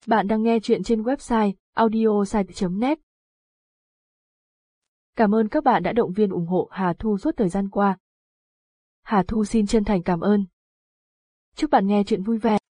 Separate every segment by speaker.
Speaker 1: Bạn đang nghe chuyện trên website audiosite.net. Cảm ơn các bạn đã động viên ủng hộ Hà Thu suốt thời gian qua. Hà Thu xin chân thành cảm ơn. Chúc bạn nghe chuyện vui vẻ.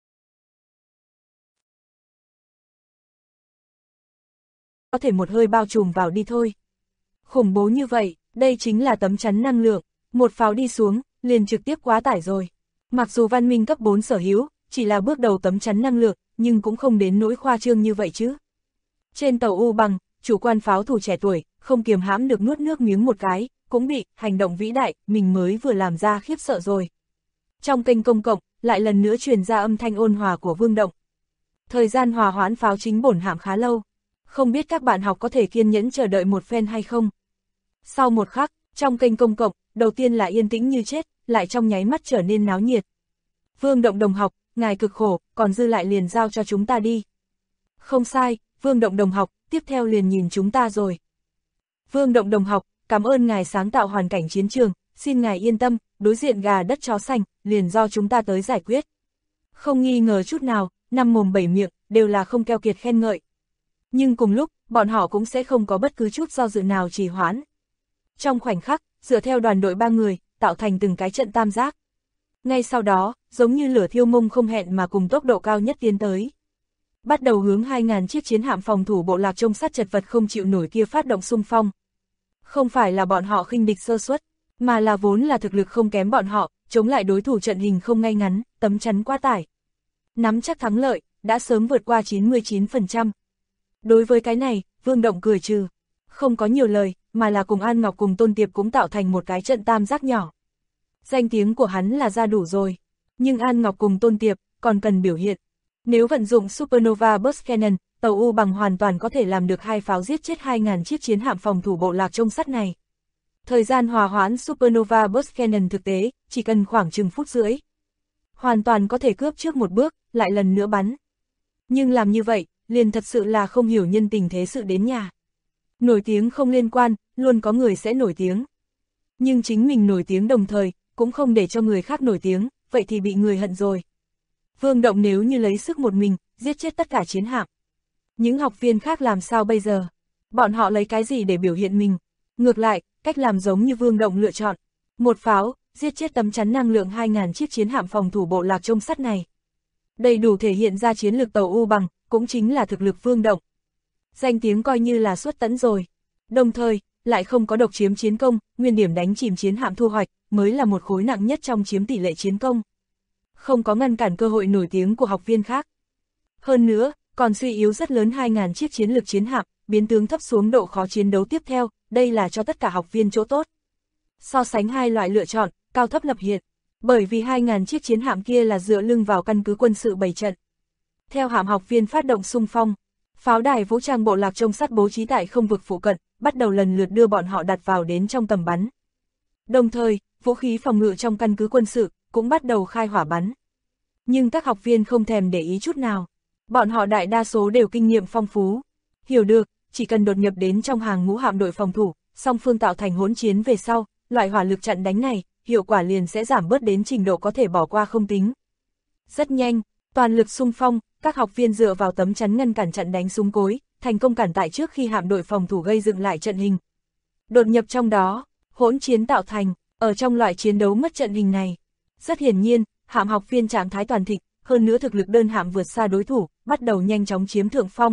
Speaker 2: Có thể một hơi bao trùm vào đi thôi. Khủng bố như vậy, đây chính là tấm chắn năng lượng, một pháo đi xuống, liền trực tiếp quá tải rồi. Mặc dù văn minh cấp 4 sở hữu, chỉ là bước đầu tấm chắn năng lượng, nhưng cũng không đến nỗi khoa trương như vậy chứ. Trên tàu U Bằng, chủ quan pháo thủ trẻ tuổi, không kiềm hãm được nuốt nước miếng một cái, cũng bị hành động vĩ đại, mình mới vừa làm ra khiếp sợ rồi. Trong kênh công cộng, lại lần nữa truyền ra âm thanh ôn hòa của Vương Động. Thời gian hòa hoãn pháo chính bổn hạm khá lâu. Không biết các bạn học có thể kiên nhẫn chờ đợi một phen hay không? Sau một khắc, trong kênh công cộng, đầu tiên là yên tĩnh như chết, lại trong nháy mắt trở nên náo nhiệt. Vương Động đồng học, ngài cực khổ, còn dư lại liền giao cho chúng ta đi. Không sai, Vương Động đồng học, tiếp theo liền nhìn chúng ta rồi. Vương Động đồng học, cảm ơn ngài sáng tạo hoàn cảnh chiến trường, xin ngài yên tâm, đối diện gà đất chó xanh, liền do chúng ta tới giải quyết. Không nghi ngờ chút nào, năm mồm bảy miệng, đều là không keo kiệt khen ngợi. Nhưng cùng lúc, bọn họ cũng sẽ không có bất cứ chút do dự nào trì hoãn. Trong khoảnh khắc, dựa theo đoàn đội 3 người, tạo thành từng cái trận tam giác. Ngay sau đó, giống như lửa thiêu mông không hẹn mà cùng tốc độ cao nhất tiến tới. Bắt đầu hướng 2.000 chiếc chiến hạm phòng thủ bộ lạc trông sắt chật vật không chịu nổi kia phát động xung phong. Không phải là bọn họ khinh địch sơ suất, mà là vốn là thực lực không kém bọn họ, chống lại đối thủ trận hình không ngay ngắn, tấm chắn quá tải. Nắm chắc thắng lợi, đã sớm vượt qua 99%. Đối với cái này, Vương Động cười trừ, không có nhiều lời, mà là cùng An Ngọc cùng Tôn Tiệp cũng tạo thành một cái trận tam giác nhỏ. Danh tiếng của hắn là ra đủ rồi, nhưng An Ngọc cùng Tôn Tiệp còn cần biểu hiện. Nếu vận dụng Supernova Burst Cannon, tàu U Bằng hoàn toàn có thể làm được 2 pháo giết chết 2.000 chiếc chiến hạm phòng thủ bộ lạc trông sắt này. Thời gian hòa hoãn Supernova Burst Cannon thực tế, chỉ cần khoảng chừng phút rưỡi. Hoàn toàn có thể cướp trước một bước, lại lần nữa bắn. Nhưng làm như vậy, liền thật sự là không hiểu nhân tình thế sự đến nhà. Nổi tiếng không liên quan, luôn có người sẽ nổi tiếng. Nhưng chính mình nổi tiếng đồng thời, cũng không để cho người khác nổi tiếng, vậy thì bị người hận rồi. Vương Động nếu như lấy sức một mình, giết chết tất cả chiến hạm. Những học viên khác làm sao bây giờ? Bọn họ lấy cái gì để biểu hiện mình? Ngược lại, cách làm giống như Vương Động lựa chọn. Một pháo, giết chết tấm chắn năng lượng 2.000 chiếc chiến hạm phòng thủ bộ lạc trông sắt này. Đầy đủ thể hiện ra chiến lược tàu U Bằng, cũng chính là thực lực Vương Động. Danh tiếng coi như là xuất tấn rồi. Đồng thời, lại không có độc chiếm chiến công, nguyên điểm đánh chìm chiến hạm thu hoạch, mới là một khối nặng nhất trong chiếm tỷ lệ chiến công. Không có ngăn cản cơ hội nổi tiếng của học viên khác. Hơn nữa, còn suy yếu rất lớn 2.000 chiếc chiến lược chiến hạm, biến tướng thấp xuống độ khó chiến đấu tiếp theo, đây là cho tất cả học viên chỗ tốt. So sánh hai loại lựa chọn, cao thấp lập hiện, bởi vì 2.000 chiếc chiến hạm kia là dựa lưng vào căn cứ quân sự bày trận. Theo hạm học viên phát động xung phong, pháo đài vũ trang bộ lạc trông sắt bố trí tại không vực phụ cận, bắt đầu lần lượt đưa bọn họ đặt vào đến trong tầm bắn. Đồng thời, vũ khí phòng ngự trong căn cứ quân sự cũng bắt đầu khai hỏa bắn. Nhưng các học viên không thèm để ý chút nào. Bọn họ đại đa số đều kinh nghiệm phong phú. Hiểu được, chỉ cần đột nhập đến trong hàng ngũ hạm đội phòng thủ, song phương tạo thành hỗn chiến về sau, loại hỏa lực chặn đánh này, hiệu quả liền sẽ giảm bớt đến trình độ có thể bỏ qua không tính. Rất nhanh, toàn lực xung phong, các học viên dựa vào tấm chắn ngăn cản chặn đánh súng cối, thành công cản tại trước khi hạm đội phòng thủ gây dựng lại trận hình. Đột nhập trong đó, hỗn chiến tạo thành, ở trong loại chiến đấu mất trận hình này. Rất hiển nhiên, hạm học viên trạng thái toàn thịnh, hơn nữa thực lực đơn hạm vượt xa đối thủ, bắt đầu nhanh chóng chiếm thượng phong.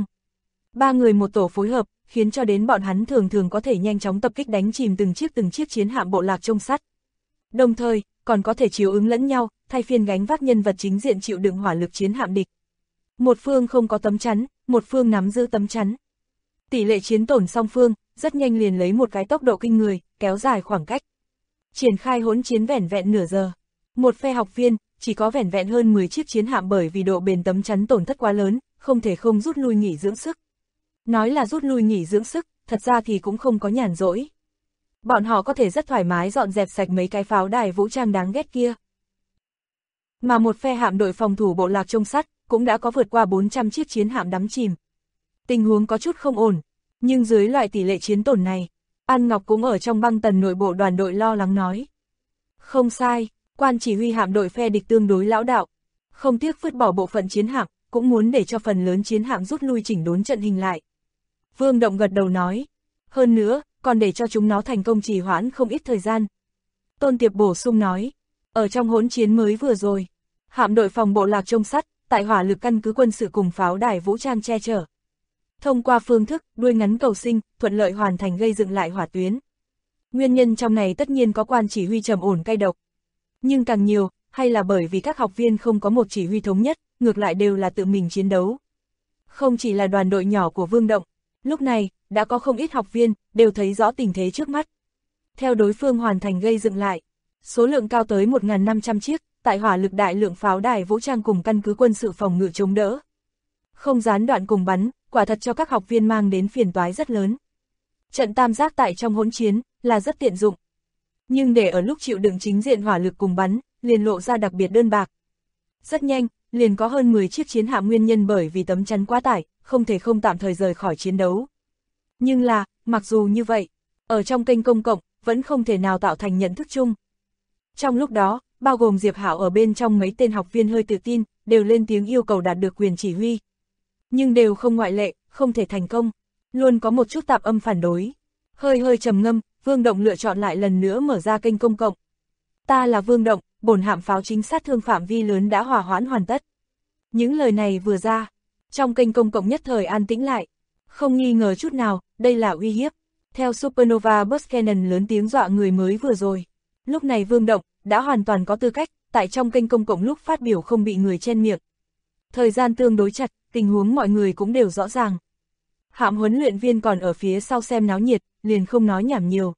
Speaker 2: 3 người một tổ phối hợp, khiến cho đến bọn hắn thường thường có thể nhanh chóng tập kích đánh chìm từng chiếc chiến hạm bộ lạc trông sắt. Đồng thời, còn có thể chiếu ứng lẫn nhau, thay phiên gánh vác nhân vật chính diện chịu đựng hỏa lực chiến hạm địch. Một phương không có tấm chắn, một phương nắm giữ tấm chắn. Tỷ lệ chiến tổn song phương, rất nhanh liền lấy một cái tốc độ kinh người, kéo dài khoảng cách. Triển khai hỗn chiến vẻn vẹn nửa giờ. Một phe học viên, chỉ có vẻn vẹn hơn 10 chiếc chiến hạm bởi vì độ bền tấm chắn tổn thất quá lớn, không thể không rút lui nghỉ dưỡng sức. Nói là rút lui nghỉ dưỡng sức, thật ra thì cũng không có nhàn rỗi. Bọn họ có thể rất thoải mái dọn dẹp sạch mấy cái pháo đài vũ trang đáng ghét kia. Mà một phe hạm đội phòng thủ bộ lạc trông sắt, cũng đã có vượt qua 400 chiếc chiến hạm đắm chìm. Tình huống có chút không ổn, nhưng dưới loại tỷ lệ chiến tổn này, An Ngọc cũng ở trong băng tần nội bộ đoàn đội lo lắng nói. Không sai, quan chỉ huy hạm đội phe địch tương đối lão đạo, không tiếc vứt bỏ bộ phận chiến hạm, cũng muốn để cho phần lớn chiến hạm rút lui chỉnh đốn trận hình lại. Vương Động gật đầu nói, hơn nữa, còn để cho chúng nó thành công trì hoãn không ít thời gian. Tôn Tiệp bổ sung nói, ở trong hỗn chiến mới vừa rồi, hạm đội phòng bộ lạc trông sắt, tại hỏa lực căn cứ quân sự cùng pháo đài vũ trang che chở. Thông qua phương thức đuôi ngắn cầu sinh, thuận lợi hoàn thành gây dựng lại hỏa tuyến. Nguyên nhân trong này tất nhiên có quan chỉ huy trầm ổn cay độc. Nhưng càng nhiều, hay là bởi vì các học viên không có một chỉ huy thống nhất, ngược lại đều là tự mình chiến đấu. Không chỉ là đoàn đội nhỏ của Vương Động, lúc này, đã có không ít học viên, đều thấy rõ tình thế trước mắt. Theo đối phương hoàn thành gây dựng lại, số lượng cao tới 1.500 chiếc, tại hỏa lực đại lượng pháo đài vũ trang cùng căn cứ quân sự phòng ngự chống đỡ. Không gián đoạn cùng bắn, quả thật cho các học viên mang đến phiền toái rất lớn. Trận tam giác tại trong hỗn chiến, là rất tiện dụng. Nhưng để ở lúc chịu đựng chính diện hỏa lực cùng bắn, liền lộ ra đặc biệt đơn bạc. Rất nhanh, liền có hơn 10 chiếc chiến hạm nguyên nhân bởi vì tấm chắn quá tải, không thể không tạm thời rời khỏi chiến đấu. Nhưng là, mặc dù như vậy, ở trong kênh công cộng, vẫn không thể nào tạo thành nhận thức chung. Trong lúc đó, bao gồm Diệp Hạo ở bên trong mấy tên học viên hơi tự tin, đều lên tiếng yêu cầu đạt được quyền chỉ huy. Nhưng đều không ngoại lệ, không thể thành công, luôn có một chút tạp âm phản đối. Hơi trầm ngâm, Vương Động lựa chọn lại lần nữa mở ra kênh công cộng. Ta là Vương Động, bổn hạm pháo chính sát thương phạm vi lớn đã hỏa hoãn hoàn tất. Những lời này vừa ra, trong kênh công cộng nhất thời an tĩnh lại. Không nghi ngờ chút nào, đây là uy hiếp. Theo Supernova Buchanan lớn tiếng dọa người mới vừa rồi. Lúc này Vương Động đã hoàn toàn có tư cách, tại trong kênh công cộng lúc phát biểu không bị người chen miệng. Thời gian tương đối chặt, tình huống mọi người cũng đều rõ ràng. Hạm huấn luyện viên còn ở phía sau xem náo nhiệt, liền không nói nhảm nhiều.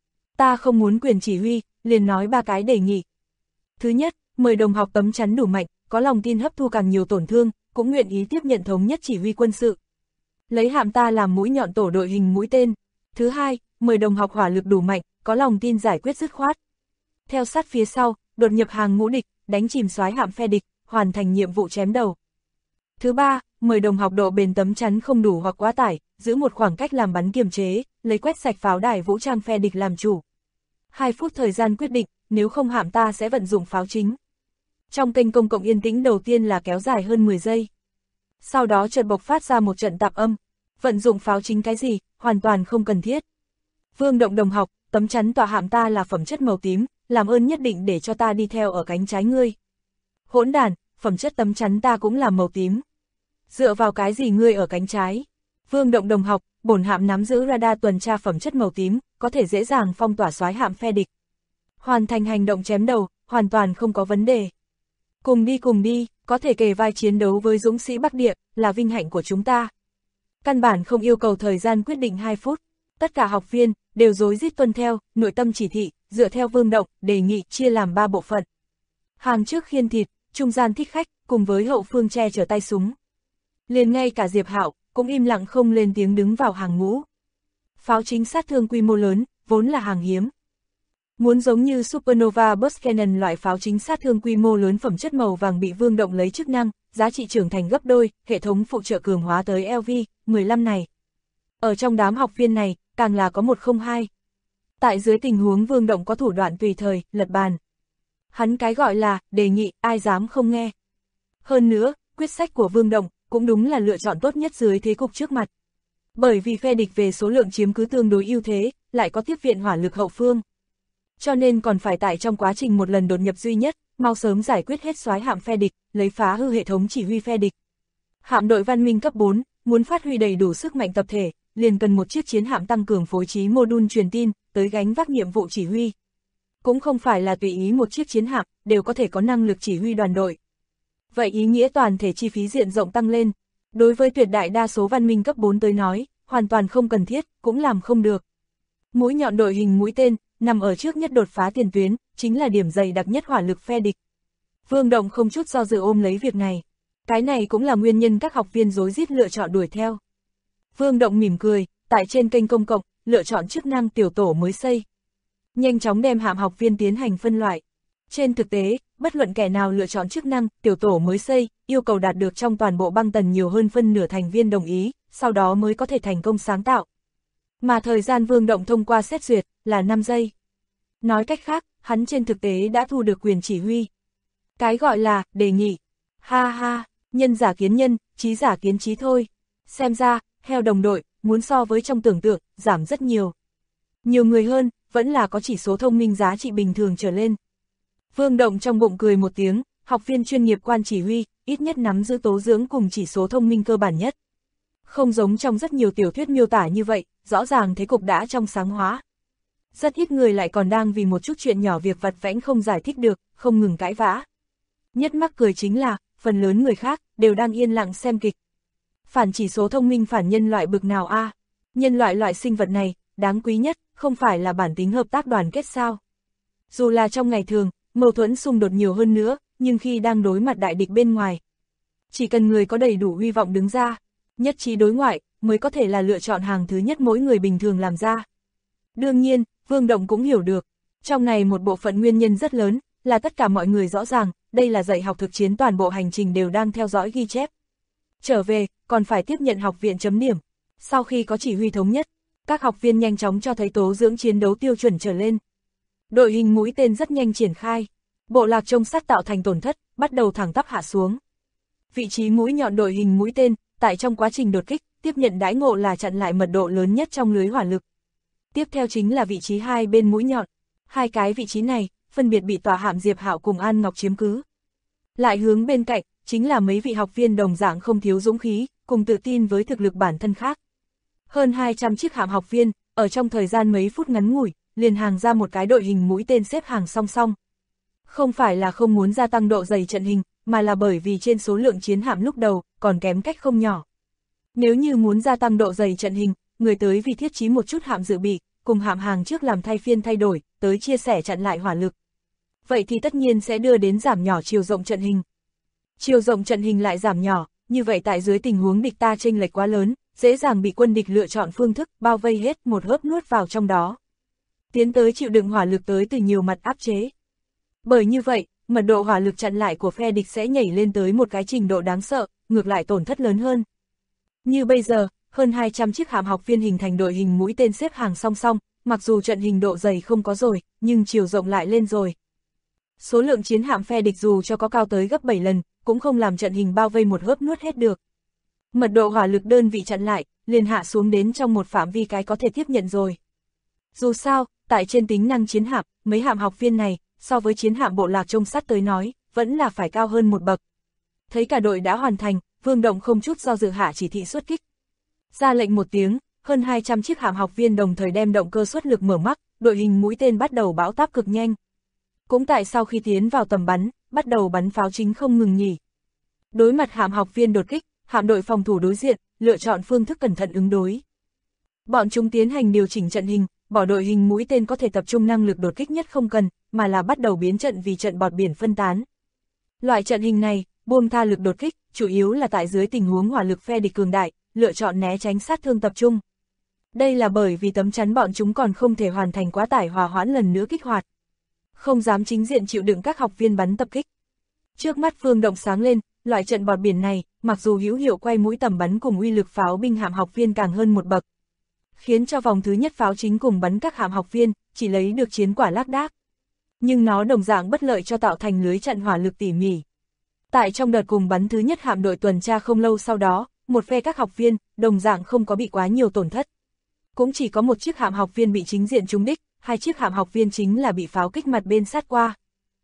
Speaker 2: Ta không muốn quyền chỉ huy, liền nói 3 cái đề nghị. Thứ nhất, mời đồng học tấm chắn đủ mạnh, có lòng tin hấp thu càng nhiều tổn thương, cũng nguyện ý tiếp nhận thống nhất chỉ huy quân sự. Lấy hạm ta làm mũi nhọn tổ đội hình mũi tên. Thứ hai, mời đồng học hỏa lực đủ mạnh, có lòng tin giải quyết dứt khoát. Theo sát phía sau, đột nhập hàng ngũ địch, đánh chìm soái hạm phe địch, hoàn thành nhiệm vụ chém đầu. Thứ ba, mời đồng học độ bền tấm chắn không đủ hoặc quá tải, giữ một khoảng cách làm bắn kiềm chế, lấy quét sạch pháo đài vũ trang phe địch làm chủ. 2 phút thời gian quyết định, nếu không hạm ta sẽ vận dụng pháo chính. Trong kênh công cộng yên tĩnh đầu tiên là kéo dài hơn 10 giây. Sau đó chợt bộc phát ra một trận tạp âm. Vận dụng pháo chính cái gì, hoàn toàn không cần thiết. Vương Động đồng học, tấm chắn tọa hạm ta là phẩm chất màu tím, làm ơn nhất định để cho ta đi theo ở cánh trái ngươi. Hỗn đàn, phẩm chất tấm chắn ta cũng là màu tím. Dựa vào cái gì ngươi ở cánh trái? Vương Động đồng học, bổn hạm nắm giữ radar tuần tra phẩm chất màu tím, có thể dễ dàng phong tỏa soái hạm phe địch. Hoàn thành hành động chém đầu, hoàn toàn không có vấn đề. Cùng đi, có thể kề vai chiến đấu với dũng sĩ Bắc Địa, là vinh hạnh của chúng ta. Căn bản không yêu cầu thời gian quyết định 2 phút. Tất cả học viên đều rối rít tuân theo, nội tâm chỉ thị, dựa theo Vương Động, đề nghị chia làm 3 bộ phận. Hàng trước khiên thịt, trung gian thích khách, cùng với hậu phương che chở tay súng. Liền ngay cả Diệp Hạo cũng im lặng không lên tiếng đứng vào hàng ngũ. Pháo chính sát thương quy mô lớn, vốn là hàng hiếm. Muốn giống như Supernova Buchanan loại pháo chính sát thương quy mô lớn phẩm chất màu vàng bị Vương Động lấy chức năng, giá trị trưởng thành gấp đôi, hệ thống phụ trợ cường hóa tới LV-15 này. Ở trong đám học viên này, càng là có 102. Tại dưới tình huống Vương Động có thủ đoạn tùy thời, lật bàn. Hắn cái gọi là, đề nghị, ai dám không nghe. Hơn nữa, quyết sách của Vương Động, cũng đúng là lựa chọn tốt nhất dưới thế cục trước mặt. Bởi vì phe địch về số lượng chiếm cứ tương đối ưu thế, lại có tiếp viện hỏa lực hậu phương. Cho nên còn phải tại trong quá trình một lần đột nhập duy nhất, mau sớm giải quyết hết soái hạm phe địch, lấy phá hư hệ thống chỉ huy phe địch. Hạm đội văn minh cấp 4, muốn phát huy đầy đủ sức mạnh tập thể, liền cần một chiếc chiến hạm tăng cường phối trí mô đun truyền tin, tới gánh vác nhiệm vụ chỉ huy. Cũng không phải là tùy ý một chiếc chiến hạm, đều có thể có năng lực chỉ huy đoàn đội. Vậy ý nghĩa toàn thể chi phí diện rộng tăng lên. Đối với tuyệt đại đa số văn minh cấp 4 tới nói, hoàn toàn không cần thiết, cũng làm không được. Mũi nhọn đội hình mũi tên, nằm ở trước nhất đột phá tiền tuyến, chính là điểm dày đặc nhất hỏa lực phe địch. Vương Động không chút do dự ôm lấy việc này. Cái này cũng là nguyên nhân các học viên rối rít lựa chọn đuổi theo. Vương Động mỉm cười, tại trên kênh công cộng, lựa chọn chức năng tiểu tổ mới xây. Nhanh chóng đem hạm học viên tiến hành phân loại. Trên thực tế, bất luận kẻ nào lựa chọn chức năng tiểu tổ mới xây, yêu cầu đạt được trong toàn bộ băng tần nhiều hơn phân nửa thành viên đồng ý, sau đó mới có thể thành công sáng tạo. Mà thời gian Vương Động thông qua xét duyệt là 5 giây. Nói cách khác, hắn trên thực tế đã thu được quyền chỉ huy. Cái gọi là đề nghị. Ha ha, Nhân giả kiến nhân, trí giả kiến trí thôi. Xem ra, heo đồng đội, muốn so với trong tưởng tượng, giảm rất nhiều. Nhiều người hơn, vẫn là có chỉ số thông minh giá trị bình thường trở lên. Vương Động trong bụng cười một tiếng, học viên chuyên nghiệp quan chỉ huy, ít nhất nắm giữ tố dưỡng cùng chỉ số thông minh cơ bản nhất. Không giống trong rất nhiều tiểu thuyết miêu tả như vậy, rõ ràng thế cục đã trong sáng hóa. Rất ít người lại còn đang vì một chút chuyện nhỏ việc vặt vãnh không giải thích được, không ngừng cãi vã. Nhất mắc cười chính là, phần lớn người khác, đều đang yên lặng xem kịch. Phản chỉ số thông minh phản nhân loại bực nào a? Nhân loại loại sinh vật này, đáng quý nhất, không phải là bản tính hợp tác đoàn kết sao? Dù là trong ngày thường, mâu thuẫn xung đột nhiều hơn nữa, nhưng khi đang đối mặt đại địch bên ngoài, chỉ cần người có đầy đủ hy vọng đứng ra, nhất trí đối ngoại, mới có thể là lựa chọn hàng thứ nhất mỗi người bình thường làm ra. Đương nhiên, Vương Động cũng hiểu được, trong này một bộ phận nguyên nhân rất lớn, là tất cả mọi người rõ ràng, đây là dạy học thực chiến toàn bộ hành trình đều đang theo dõi ghi chép. Trở về, còn phải tiếp nhận học viện chấm điểm. Sau khi có chỉ huy thống nhất, các học viên nhanh chóng cho thấy tố dưỡng chiến đấu tiêu chuẩn trở lên. Đội hình mũi tên rất nhanh triển khai. Bộ lạc trông sắt tạo thành tổn thất, bắt đầu thẳng tắp hạ xuống. Vị trí mũi nhọn đội hình mũi tên, tại trong quá trình đột kích, tiếp nhận đãi ngộ là chặn lại mật độ lớn nhất trong lưới hỏa lực. Tiếp theo chính là vị trí hai bên mũi nhọn. Hai cái vị trí này, phân biệt bị tòa hạm Diệp Hạo cùng An Ngọc chiếm cứ. Lại hướng bên cạnh, chính là mấy vị học viên đồng dạng không thiếu dũng khí, cùng tự tin với thực lực bản thân khác. Hơn 200 chiếc hạm học viên, ở trong thời gian mấy phút ngắn ngủi, liền hàng ra một cái đội hình mũi tên xếp hàng song song. Không phải là không muốn gia tăng độ dày trận hình, mà là bởi vì trên số lượng chiến hạm lúc đầu, còn kém cách không nhỏ. Nếu như muốn gia tăng độ dày trận hình, người tới vì thiết trí một chút hạm dự bị, cùng hạm hàng trước làm thay phiên thay đổi, tới chia sẻ chặn lại hỏa lực. Vậy thì tất nhiên sẽ đưa đến giảm nhỏ chiều rộng trận hình. Chiều rộng trận hình lại giảm nhỏ, như vậy tại dưới tình huống địch ta chênh lệch quá lớn, dễ dàng bị quân địch lựa chọn phương thức bao vây hết một hớp nuốt vào trong đó. Tiến tới chịu đựng hỏa lực tới từ nhiều mặt áp chế. Bởi như vậy, mật độ hỏa lực chặn lại của phe địch sẽ nhảy lên tới một cái trình độ đáng sợ, ngược lại tổn thất lớn hơn. Như bây giờ, hơn 200 chiếc hạm học viên hình thành đội hình mũi tên xếp hàng song song, mặc dù trận hình độ dày không có rồi, nhưng chiều rộng lại lên rồi. Số lượng chiến hạm phe địch dù cho có cao tới gấp 7 lần, cũng không làm trận hình bao vây một hớp nuốt hết được. Mật độ hỏa lực đơn vị chặn lại, liền hạ xuống đến trong một phạm vi cái có thể tiếp nhận rồi. Dù sao, tại trên tính năng chiến hạm, mấy hạm học viên này, so với chiến hạm bộ lạc trông sắt tới nói, vẫn là phải cao hơn một bậc. Thấy cả đội đã hoàn thành, Vương Động không chút do dự hạ chỉ thị xuất kích. Ra lệnh một tiếng, hơn 200 chiếc hạm học viên đồng thời đem động cơ xuất lực mở mắc, đội hình mũi tên bắt đầu bão táp cực nhanh. Cũng tại sau khi tiến vào tầm bắn, bắt đầu bắn pháo chính không ngừng nghỉ. Đối mặt hạm học viên đột kích, hạm đội phòng thủ đối diện, lựa chọn phương thức cẩn thận ứng đối. Bọn chúng tiến hành điều chỉnh trận hình, bỏ đội hình mũi tên có thể tập trung năng lực đột kích nhất không cần, mà là bắt đầu biến trận vì trận bọt biển phân tán. Loại trận hình này, buông tha lực đột kích, chủ yếu là tại dưới tình huống hỏa lực phe địch cường đại, lựa chọn né tránh sát thương tập trung. Đây là bởi vì tấm chắn bọn chúng còn không thể hoàn thành quá tải hòa hoãn lần nữa kích hoạt. Không dám chính diện chịu đựng các học viên bắn tập kích. Trước mắt Vương Động sáng lên, loại trận bọt biển này, mặc dù hữu hiệu quay mũi tầm bắn cùng uy lực pháo binh hạm học viên càng hơn một bậc, khiến cho vòng thứ nhất pháo chính cùng bắn các hạm học viên, chỉ lấy được chiến quả lác đác. Nhưng nó đồng dạng bất lợi cho tạo thành lưới chặn hỏa lực tỉ mỉ. Tại trong đợt cùng bắn thứ nhất hạm đội tuần tra không lâu sau đó, một phe các học viên, đồng dạng không có bị quá nhiều tổn thất. Cũng chỉ có một chiếc hạm học viên bị chính diện trúng đích, hai chiếc hạm học viên chính là bị pháo kích mặt bên sát qua.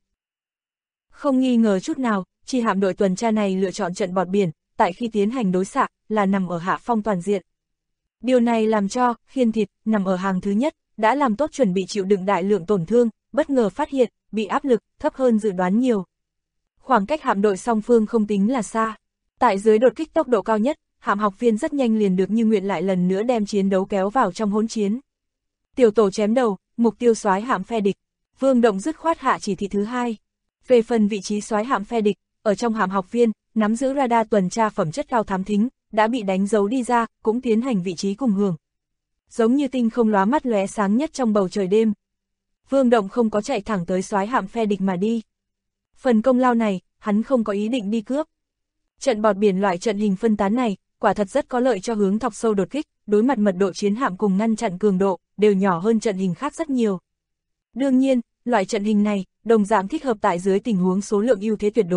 Speaker 2: Không nghi ngờ chút nào, chi hạm đội tuần tra này lựa chọn trận bọt biển, tại khi tiến hành đối xạ, là nằm ở hạ phong toàn diện. Điều này làm cho, Khiên Thịt, nằm ở hàng thứ nhất, đã làm tốt chuẩn bị chịu đựng đại lượng tổn thương, bất ngờ phát hiện, bị áp lực, thấp hơn dự đoán nhiều. Khoảng cách hạm đội song phương không tính là xa. Tại dưới đột kích tốc độ cao nhất, hạm học viên rất nhanh liền được như nguyện lại lần nữa đem chiến đấu kéo vào trong hỗn chiến. Tiểu tổ chém đầu, mục tiêu soái hạm phe địch. Vương Động dứt khoát hạ chỉ thị thứ hai. Về phần vị trí soái hạm phe địch, ở trong hạm học viên, nắm giữ radar tuần tra phẩm chất cao thám thính, đã bị đánh dấu đi ra, cũng tiến hành vị trí cùng hưởng. Giống như tinh không lóa mắt lóe sáng nhất trong bầu trời đêm. Vương Động không có chạy thẳng tới soái hạm phe địch mà đi. Phần công lao này, hắn không có ý định đi cướp. Trận bọt biển loại trận hình phân tán này, quả thật rất có lợi cho hướng thọc sâu đột kích, đối mặt mật độ chiến hạm cùng ngăn chặn cường độ, đều nhỏ hơn trận hình khác rất nhiều. Đương nhiên, loại trận hình này, đồng dạng thích hợp tại dưới tình huống số lượng ưu thế tuyệt đối,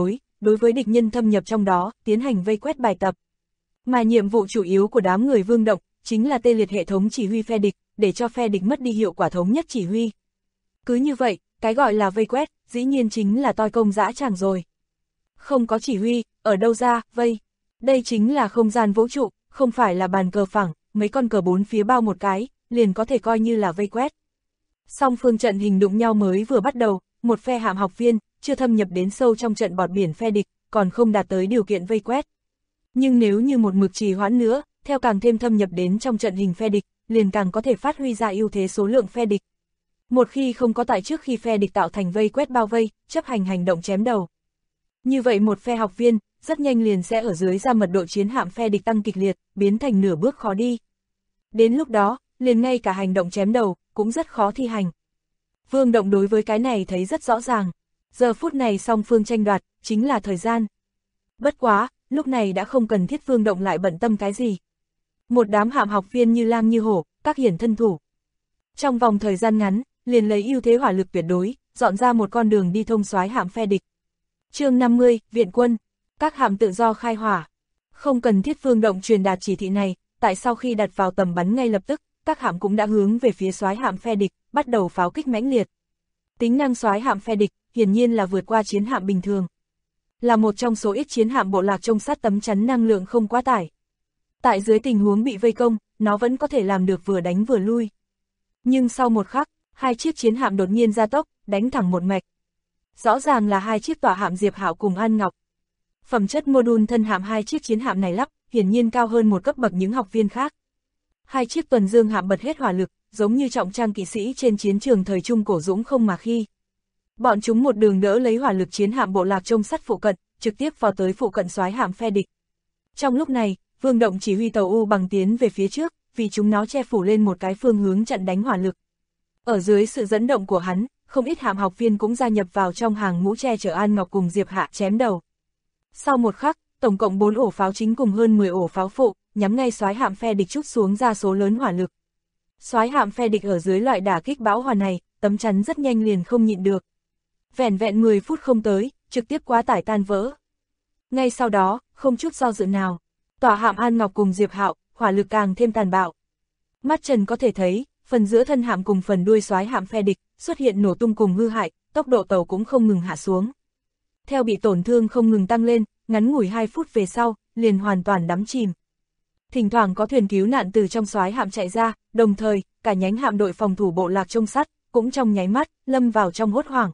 Speaker 2: đối với địch nhân thâm nhập trong đó, tiến hành vây quét bài tập. Mà nhiệm vụ chủ yếu của đám người Vương Động, chính là tê liệt hệ thống chỉ huy phe địch, để cho phe địch mất đi hiệu quả thống nhất chỉ huy. Cứ như vậy, cái gọi là vây quét, dĩ nhiên chính là toi công dã tràng rồi. Không có chỉ huy, ở đâu ra, vây. Đây chính là không gian vũ trụ, không phải là bàn cờ phẳng, mấy con cờ bốn phía bao một cái, liền có thể coi như là vây quét. Song phương trận hình đụng nhau mới vừa bắt đầu, một phe hạm học viên, chưa thâm nhập đến sâu trong trận bọt biển phe địch, còn không đạt tới điều kiện vây quét. Nhưng nếu như một mực trì hoãn nữa, theo càng thêm thâm nhập đến trong trận hình phe địch, liền càng có thể phát huy ra ưu thế số lượng phe địch. Một khi không có tại trước khi phe địch tạo thành vây quét bao vây, chấp hành hành động chém đầu. Như vậy một phe học viên, rất nhanh liền sẽ ở dưới ra mật độ chiến hạm phe địch tăng kịch liệt, biến thành nửa bước khó đi. Đến lúc đó, liền ngay cả hành động chém đầu, cũng rất khó thi hành. Vương Động đối với cái này thấy rất rõ ràng. Giờ phút này song phương tranh đoạt, chính là thời gian. Bất quá, lúc này đã không cần thiết Vương Động lại bận tâm cái gì. Một đám hạm học viên như lang như hổ, các hiển thân thủ. Trong vòng thời gian ngắn, liền lấy ưu thế hỏa lực tuyệt đối, dọn ra một con đường đi thông soái hạm phe địch. Chương 50, Viện quân, các hạm tự do khai hỏa. Không cần thiết Vương Động truyền đạt chỉ thị này, tại sau khi đặt vào tầm bắn ngay lập tức, các hạm cũng đã hướng về phía soái hạm phe địch, bắt đầu pháo kích mãnh liệt. Tính năng soái hạm phe địch, hiển nhiên là vượt qua chiến hạm bình thường. Là một trong số ít chiến hạm bộ lạc trông sát tấm chắn năng lượng không quá tải. Tại dưới tình huống bị vây công, nó vẫn có thể làm được vừa đánh vừa lui. Nhưng sau một khắc, hai chiếc chiến hạm đột nhiên gia tốc, đánh thẳng một mạch. Rõ ràng là hai chiếc tỏa hạm Diệp Hạo cùng An Ngọc. Phẩm chất mô-đun thân hạm hai chiếc chiến hạm này lắp, hiển nhiên cao hơn một cấp bậc những học viên khác. Hai chiếc tuần dương hạm bật hết hỏa lực, giống như trọng trang kỵ sĩ trên chiến trường thời trung cổ dũng không mà khi. Bọn chúng một đường đỡ lấy hỏa lực chiến hạm bộ lạc trông sắt phụ cận, trực tiếp vào tới phụ cận soái hạm phe địch. Trong lúc này, Vương Động chỉ huy tàu U bằng tiến về phía trước, vì chúng nó che phủ lên một cái phương hướng chặn đánh hỏa lực. Ở dưới sự dẫn động của hắn, không ít hạm học viên cũng gia nhập vào trong hàng ngũ che chở An Ngọc cùng Diệp Hạ chém đầu. Sau một khắc, tổng cộng 4 ổ pháo chính cùng hơn 10 ổ pháo phụ, nhắm ngay soái hạm phe địch trút xuống ra số lớn hỏa lực. Soái hạm phe địch ở dưới loại đả kích bão hòa này, tấm chắn rất nhanh liền không nhịn được. Vẻn vẹn 10 phút không tới, trực tiếp quá tải tan vỡ. Ngay sau đó, không chút do dự nào, tỏa hạm An Ngọc cùng Diệp Hạo, hỏa lực càng thêm tàn bạo. Mắt trần có thể thấy, phần giữa thân hạm cùng phần đuôi soái hạm phe địch xuất hiện nổ tung cùng hư hại, tốc độ tàu cũng không ngừng hạ xuống. Theo bị tổn thương không ngừng tăng lên, ngắn ngủi 2 phút về sau, liền hoàn toàn đắm chìm. Thỉnh thoảng có thuyền cứu nạn từ trong soái hạm chạy ra, đồng thời, cả nhánh hạm đội phòng thủ bộ lạc trông sắt, cũng trong nháy mắt, lâm vào trong hốt hoảng.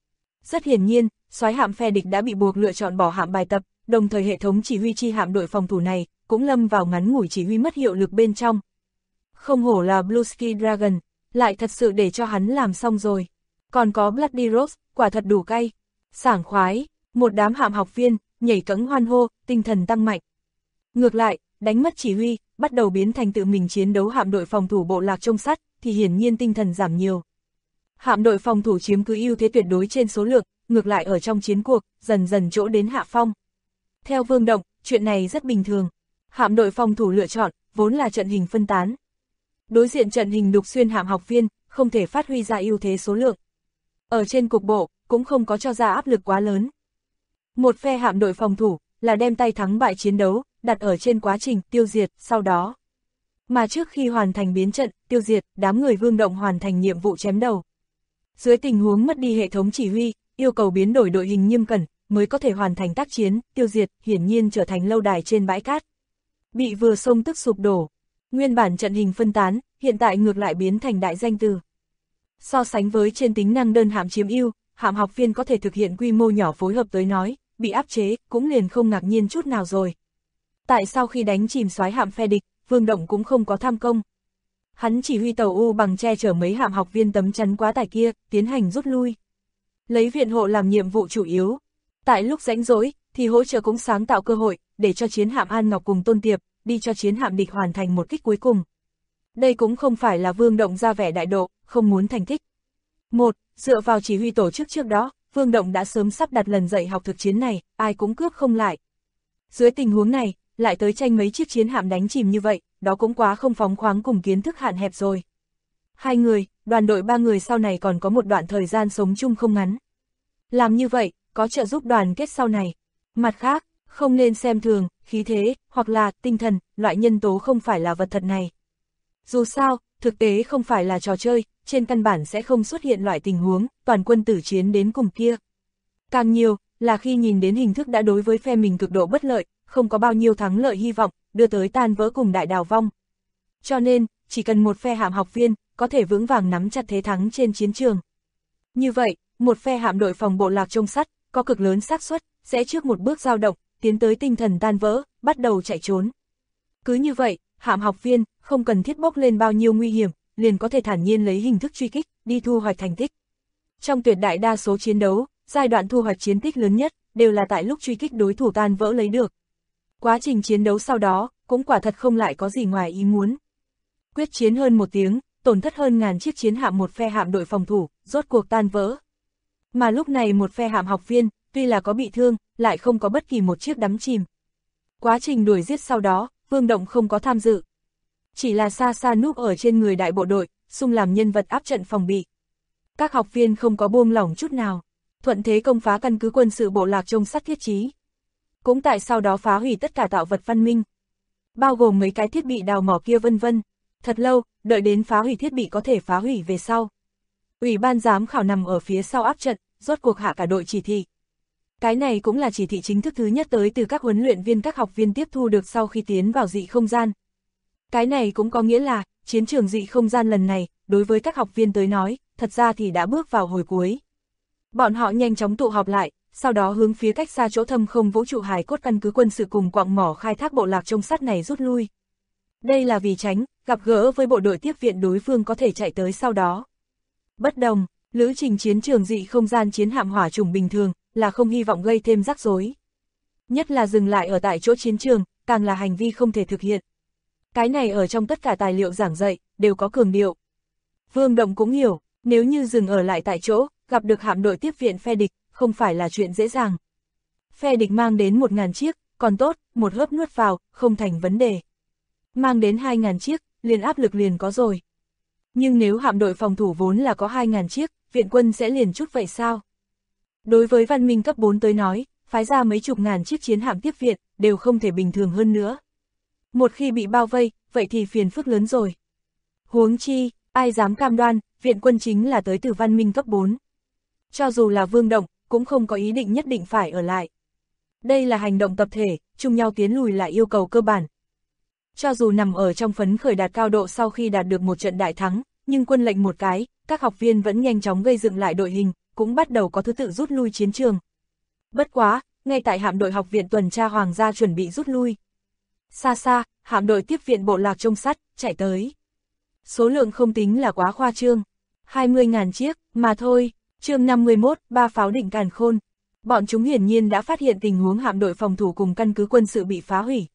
Speaker 2: Rất hiển nhiên, soái hạm phe địch đã bị buộc lựa chọn bỏ hạm bài tập, đồng thời hệ thống chỉ huy chi hạm đội phòng thủ này, cũng lâm vào ngắn ngủi chỉ huy mất hiệu lực bên trong. Không hổ là Bluesky Dragon, lại thật sự để cho hắn làm xong rồi. Còn có Bloody Rose, quả thật đủ cay, sảng khoái, một đám hạm học viên, nhảy cẫng hoan hô, tinh thần tăng mạnh. Ngược lại, đánh mất chỉ huy, bắt đầu biến thành tự mình chiến đấu hạm đội phòng thủ bộ lạc trông sắt, thì hiển nhiên tinh thần giảm nhiều. Hạm đội phòng thủ chiếm cứ ưu thế tuyệt đối trên số lượng, ngược lại ở trong chiến cuộc, dần dần chỗ đến hạ phong. Theo Vương Động, chuyện này rất bình thường. Hạm đội phòng thủ lựa chọn, vốn là trận hình phân tán. Đối diện trận hình đục xuyên hạm học viên, không thể phát huy ra ưu thế số lượng. Ở trên cục bộ, cũng không có cho ra áp lực quá lớn. Một phe hạm đội phòng thủ, là đem tay thắng bại chiến đấu, đặt ở trên quá trình tiêu diệt, sau đó. Mà trước khi hoàn thành biến trận, tiêu diệt, đám người Vương Động hoàn thành nhiệm vụ chém đầu. Dưới tình huống mất đi hệ thống chỉ huy, yêu cầu biến đổi đội hình nghiêm cẩn, mới có thể hoàn thành tác chiến, tiêu diệt, hiển nhiên trở thành lâu đài trên bãi cát. Bị vừa xông tức sụp đổ. Nguyên bản trận hình phân tán, hiện tại ngược lại biến thành đại danh từ. So sánh với trên tính năng đơn hạm chiếm ưu, hạm học viên có thể thực hiện quy mô nhỏ phối hợp tới nói, bị áp chế, cũng liền không ngạc nhiên chút nào rồi. Tại sau khi đánh chìm soái hạm phe địch, Vương Động cũng không có tham công. Hắn chỉ huy tàu U bằng che chở mấy hạm học viên tấm chắn quá tải kia, tiến hành rút lui. Lấy viện hộ làm nhiệm vụ chủ yếu. Tại lúc rảnh rỗi, thì hỗ trợ cũng sáng tạo cơ hội, để cho chiến hạm An Ngọc cùng Tôn Tiệp, đi cho chiến hạm địch hoàn thành một kích cuối cùng. Đây cũng không phải là Vương Động ra vẻ đại độ, không muốn thành tích. Dựa vào chỉ huy tổ chức trước đó, Vương Động đã sớm sắp đặt lần dạy học thực chiến này, ai cũng cướp không lại. Dưới tình huống này, lại tới tranh mấy chiếc chiến hạm đánh chìm như vậy, đó cũng quá không phóng khoáng cùng kiến thức hạn hẹp rồi. 2 người, đoàn đội 3 người sau này còn có một đoạn thời gian sống chung không ngắn. Làm như vậy, có trợ giúp đoàn kết sau này. Mặt khác, không nên xem thường, khí thế, hoặc là tinh thần, loại nhân tố không phải là vật thật này. Dù sao, thực tế không phải là trò chơi, trên căn bản sẽ không xuất hiện loại tình huống, toàn quân tử chiến đến cùng kia. Càng nhiều, là khi nhìn đến hình thức đã đối với phe mình cực độ bất lợi, không có bao nhiêu thắng lợi hy vọng, đưa tới tan vỡ cùng đại đào vong. Cho nên, chỉ cần một phe hạm học viên, có thể vững vàng nắm chặt thế thắng trên chiến trường. Như vậy, một phe hạm đội phòng bộ lạc trông sắt, có cực lớn xác suất sẽ trước một bước dao động, tiến tới tinh thần tan vỡ, bắt đầu chạy trốn. Cứ như vậy, hạm học viên, không cần thiết bốc lên bao nhiêu nguy hiểm, liền có thể thản nhiên lấy hình thức truy kích, đi thu hoạch thành tích. Trong tuyệt đại đa số chiến đấu, giai đoạn thu hoạch chiến tích lớn nhất, đều là tại lúc truy kích đối thủ tan vỡ lấy được. Quá trình chiến đấu sau đó, cũng quả thật không lại có gì ngoài ý muốn. Quyết chiến hơn 1 tiếng, tổn thất hơn ngàn chiếc chiến hạm một phe hạm đội phòng thủ, rốt cuộc tan vỡ. Mà lúc này một phe hạm học viên, tuy là có bị thương, lại không có bất kỳ một chiếc đắm chìm. Quá trình đuổi giết sau đó, Vương Động không có tham dự. Chỉ là xa xa núp ở trên người đại bộ đội, xung làm nhân vật áp trận phòng bị. Các học viên không có buông lỏng chút nào, thuận thế công phá căn cứ quân sự bộ lạc trông sắt thiết chí. Cũng tại sau đó phá hủy tất cả tạo vật văn minh, bao gồm mấy cái thiết bị đào mỏ kia vân vân. Thật lâu, đợi đến phá hủy thiết bị có thể phá hủy về sau. Ủy ban giám khảo nằm ở phía sau áp trận, rốt cuộc hạ cả đội chỉ thị. Cái này cũng là chỉ thị chính thức thứ nhất tới từ các huấn luyện viên các học viên tiếp thu được sau khi tiến vào dị không gian. Cái này cũng có nghĩa là, chiến trường dị không gian lần này, đối với các học viên tới nói, thật ra thì đã bước vào hồi cuối. Bọn họ nhanh chóng tụ họp lại, sau đó hướng phía cách xa chỗ thâm không vũ trụ hải cốt căn cứ quân sự cùng quặng mỏ khai thác bộ lạc trông sắt này rút lui. Đây là vì tránh, gặp gỡ với bộ đội tiếp viện đối phương có thể chạy tới sau đó. Bất đồng, lữ trình chiến trường dị không gian chiến hạm hỏa chủng bình thường, là không hy vọng gây thêm rắc rối. Nhất là dừng lại ở tại chỗ chiến trường, càng là hành vi không thể thực hiện. Cái này ở trong tất cả tài liệu giảng dạy, đều có cường điệu. Vương Động cũng hiểu, nếu như dừng ở lại tại chỗ, gặp được hạm đội tiếp viện phe địch, không phải là chuyện dễ dàng. Phe địch mang đến 1000 chiếc, còn tốt, một hớp nuốt vào, không thành vấn đề. Mang đến 2000 chiếc, liền áp lực liền có rồi. Nhưng nếu hạm đội phòng thủ vốn là có 2000 chiếc, viện quân sẽ liền chút vậy sao? Đối với văn minh cấp 4 tới nói, phái ra mấy chục ngàn chiếc chiến hạm tiếp viện, đều không thể bình thường hơn nữa. Một khi bị bao vây, vậy thì phiền phức lớn rồi. Huống chi, ai dám cam đoan, viện quân chính là tới từ văn minh cấp 4. Cho dù là Vương Động, cũng không có ý định nhất định phải ở lại. Đây là hành động tập thể, chung nhau tiến lùi là yêu cầu cơ bản. Cho dù nằm ở trong phấn khởi đạt cao độ sau khi đạt được một trận đại thắng, nhưng quân lệnh một cái, các học viên vẫn nhanh chóng gây dựng lại đội hình, cũng bắt đầu có thứ tự rút lui chiến trường. Bất quá, ngay tại hạm đội học viện tuần tra hoàng gia chuẩn bị rút lui. Xa xa, hạm đội tiếp viện bộ lạc trông sắt, chạy tới. Số lượng không tính là quá khoa trương. 20.000 chiếc, mà thôi. Chương 51, 3 pháo đỉnh càn khôn. Bọn chúng hiển nhiên đã phát hiện tình huống hạm đội phòng thủ cùng căn cứ quân sự bị phá hủy.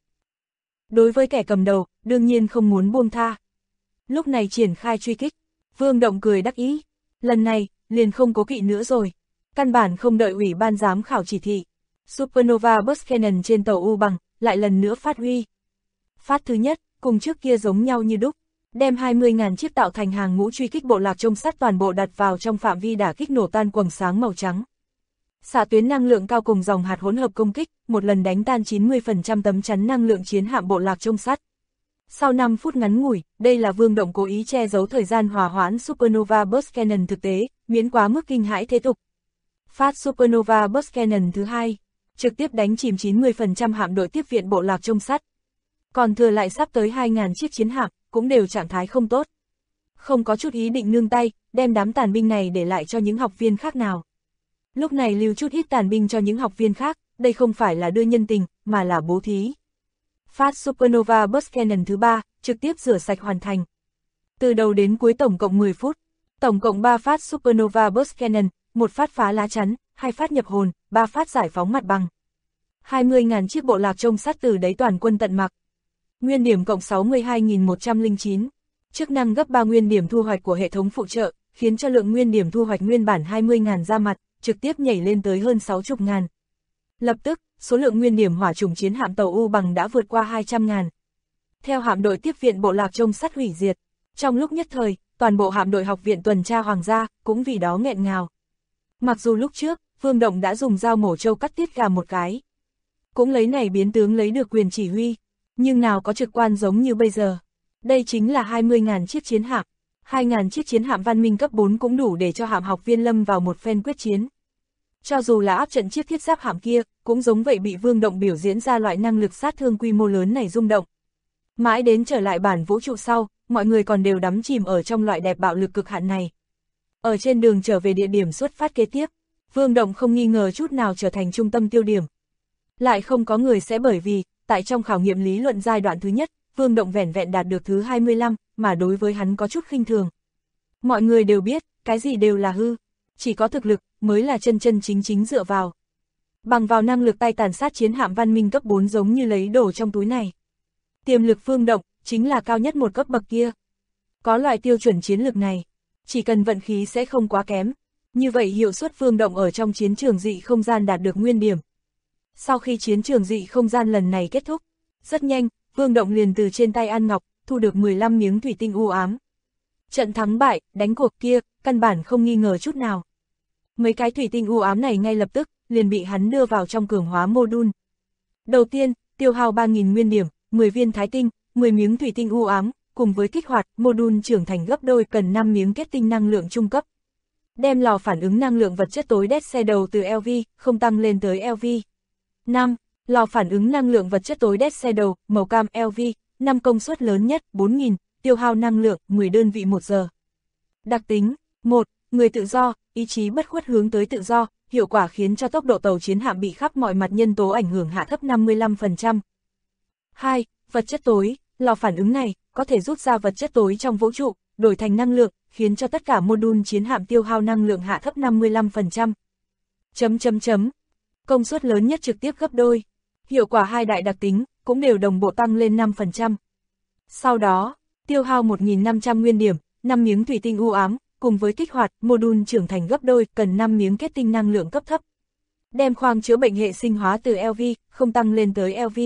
Speaker 2: Đối với kẻ cầm đầu, đương nhiên không muốn buông tha. Lúc này triển khai truy kích, Vương Động cười đắc ý. Lần này, liền không cố kỵ nữa rồi. Căn bản không đợi ủy ban giám khảo chỉ thị. Supernova Burst Cannon trên tàu U bằng, lại lần nữa phát huy. Phát thứ nhất, cùng trước kia giống nhau như đúc. Đem 20.000 chiếc tạo thành hàng ngũ truy kích bộ lạc trông sắt toàn bộ đặt vào trong phạm vi đả kích nổ tan quầng sáng màu trắng. Xạ tuyến năng lượng cao cùng dòng hạt hỗn hợp công kích, một lần đánh tan 90% tấm chắn năng lượng chiến hạm bộ lạc trông sắt. Sau 5 phút ngắn ngủi, đây là Vương Động cố ý che giấu thời gian hòa hoãn Supernova Burst Cannon thực tế, miễn quá mức kinh hãi thế tục. Phát Supernova Burst Cannon thứ hai, trực tiếp đánh chìm 90% hạm đội tiếp viện bộ lạc trông sắt. Còn thừa lại sắp tới 2.000 chiếc chiến hạm, cũng đều trạng thái không tốt. Không có chút ý định nương tay, đem đám tàn binh này để lại cho những học viên khác nào. Lúc này lưu chút ít tàn binh cho những học viên khác, đây không phải là đưa nhân tình, mà là bố thí. Phát Supernova Burst Cannon thứ 3, trực tiếp rửa sạch hoàn thành. Từ đầu đến cuối tổng cộng 10 phút, tổng cộng 3 phát Supernova Burst Cannon, 1 phát phá lá chắn, 2 phát nhập hồn, 3 phát giải phóng mặt bằng. 20.000 chiếc bộ lạc trông sắt từ đấy toàn quân tận mặc. Nguyên điểm cộng 62.109. Chức năng gấp 3 nguyên điểm thu hoạch của hệ thống phụ trợ, khiến cho lượng nguyên điểm thu hoạch nguyên bản 20.000 ra mặt, trực tiếp nhảy lên tới hơn 60.000. Lập tức, số lượng nguyên điểm hỏa chủng chiến hạm tàu U bằng đã vượt qua 200.000. Theo hạm đội tiếp viện bộ lạc trông sắt hủy diệt, trong lúc nhất thời, toàn bộ hạm đội học viện tuần tra hoàng gia cũng vì đó nghẹn ngào. Mặc dù lúc trước, Vương Động đã dùng dao mổ trâu cắt tiết gà một cái. Cũng lấy này biến tướng lấy được quyền chỉ huy, nhưng nào có trực quan giống như bây giờ. Đây chính là 20.000 chiếc chiến hạm, 2.000 chiếc chiến hạm văn minh cấp 4 cũng đủ để cho hạm học viên lâm vào một phen quyết chiến. Cho dù là áp trận chiếc thiết giáp hạm kia, cũng giống vậy bị Vương Động biểu diễn ra loại năng lực sát thương quy mô lớn này rung động. Mãi đến trở lại bản vũ trụ sau, mọi người còn đều đắm chìm ở trong loại đẹp bạo lực cực hạn này. Ở trên đường trở về địa điểm xuất phát kế tiếp, Vương Động không nghi ngờ chút nào trở thành trung tâm tiêu điểm. Lại không có người sẽ bởi vì, tại trong khảo nghiệm lý luận giai đoạn thứ nhất, Vương Động vẻn vẹn đạt được thứ 25, mà đối với hắn có chút khinh thường. Mọi người đều biết, cái gì đều là hư, chỉ có thực lực mới là chân chân chính chính dựa vào. Bằng vào năng lực tay tàn sát chiến hạm văn minh cấp 4 giống như lấy đồ trong túi này. Tiềm lực Vương Động chính là cao nhất một cấp bậc kia. Có loại tiêu chuẩn chiến lược này, chỉ cần vận khí sẽ không quá kém. Như vậy hiệu suất Vương Động ở trong chiến trường dị không gian đạt được nguyên điểm. Sau khi chiến trường dị không gian lần này kết thúc, rất nhanh, Vương Động liền từ trên tay An Ngọc, thu được 15 miếng thủy tinh u ám. Trận thắng bại, đánh cuộc kia, căn bản không nghi ngờ chút nào. Mấy cái thủy tinh u ám này ngay lập tức, liền bị hắn đưa vào trong cường hóa mô đun. Đầu tiên, tiêu hao 3.000 nguyên điểm, 10 viên thái tinh, 10 miếng thủy tinh u ám, cùng với kích hoạt, mô đun trưởng thành gấp đôi cần 5 miếng kết tinh năng lượng trung cấp. Đem lò phản ứng năng lượng vật chất tối đét xe đầu từ LV, không tăng lên tới LV. 5. Lò phản ứng năng lượng vật chất tối đét xe đầu, màu cam LV, 5 công suất lớn nhất, 4.000, tiêu hao năng lượng, 10 đơn vị 1 giờ. Đặc tính, 1. Người tự do, ý chí bất khuất hướng tới tự do, hiệu quả khiến cho tốc độ tàu chiến hạm bị khắp mọi mặt nhân tố ảnh hưởng hạ thấp 55%. 2. Vật chất tối, lò phản ứng này, có thể rút ra vật chất tối trong vũ trụ, đổi thành năng lượng, khiến cho tất cả mô đun chiến hạm tiêu hao năng lượng hạ thấp 55%. Công suất lớn nhất trực tiếp gấp đôi. Hiệu quả hai đại đặc tính, cũng đều đồng bộ tăng lên 5%. Sau đó, tiêu hao 1.500 nguyên điểm, 5 miếng thủy tinh u ám, cùng với kích hoạt, mô đun trưởng thành gấp đôi, cần 5 miếng kết tinh năng lượng cấp thấp. Đem khoang chữa bệnh hệ sinh hóa từ LV, không tăng lên tới LV.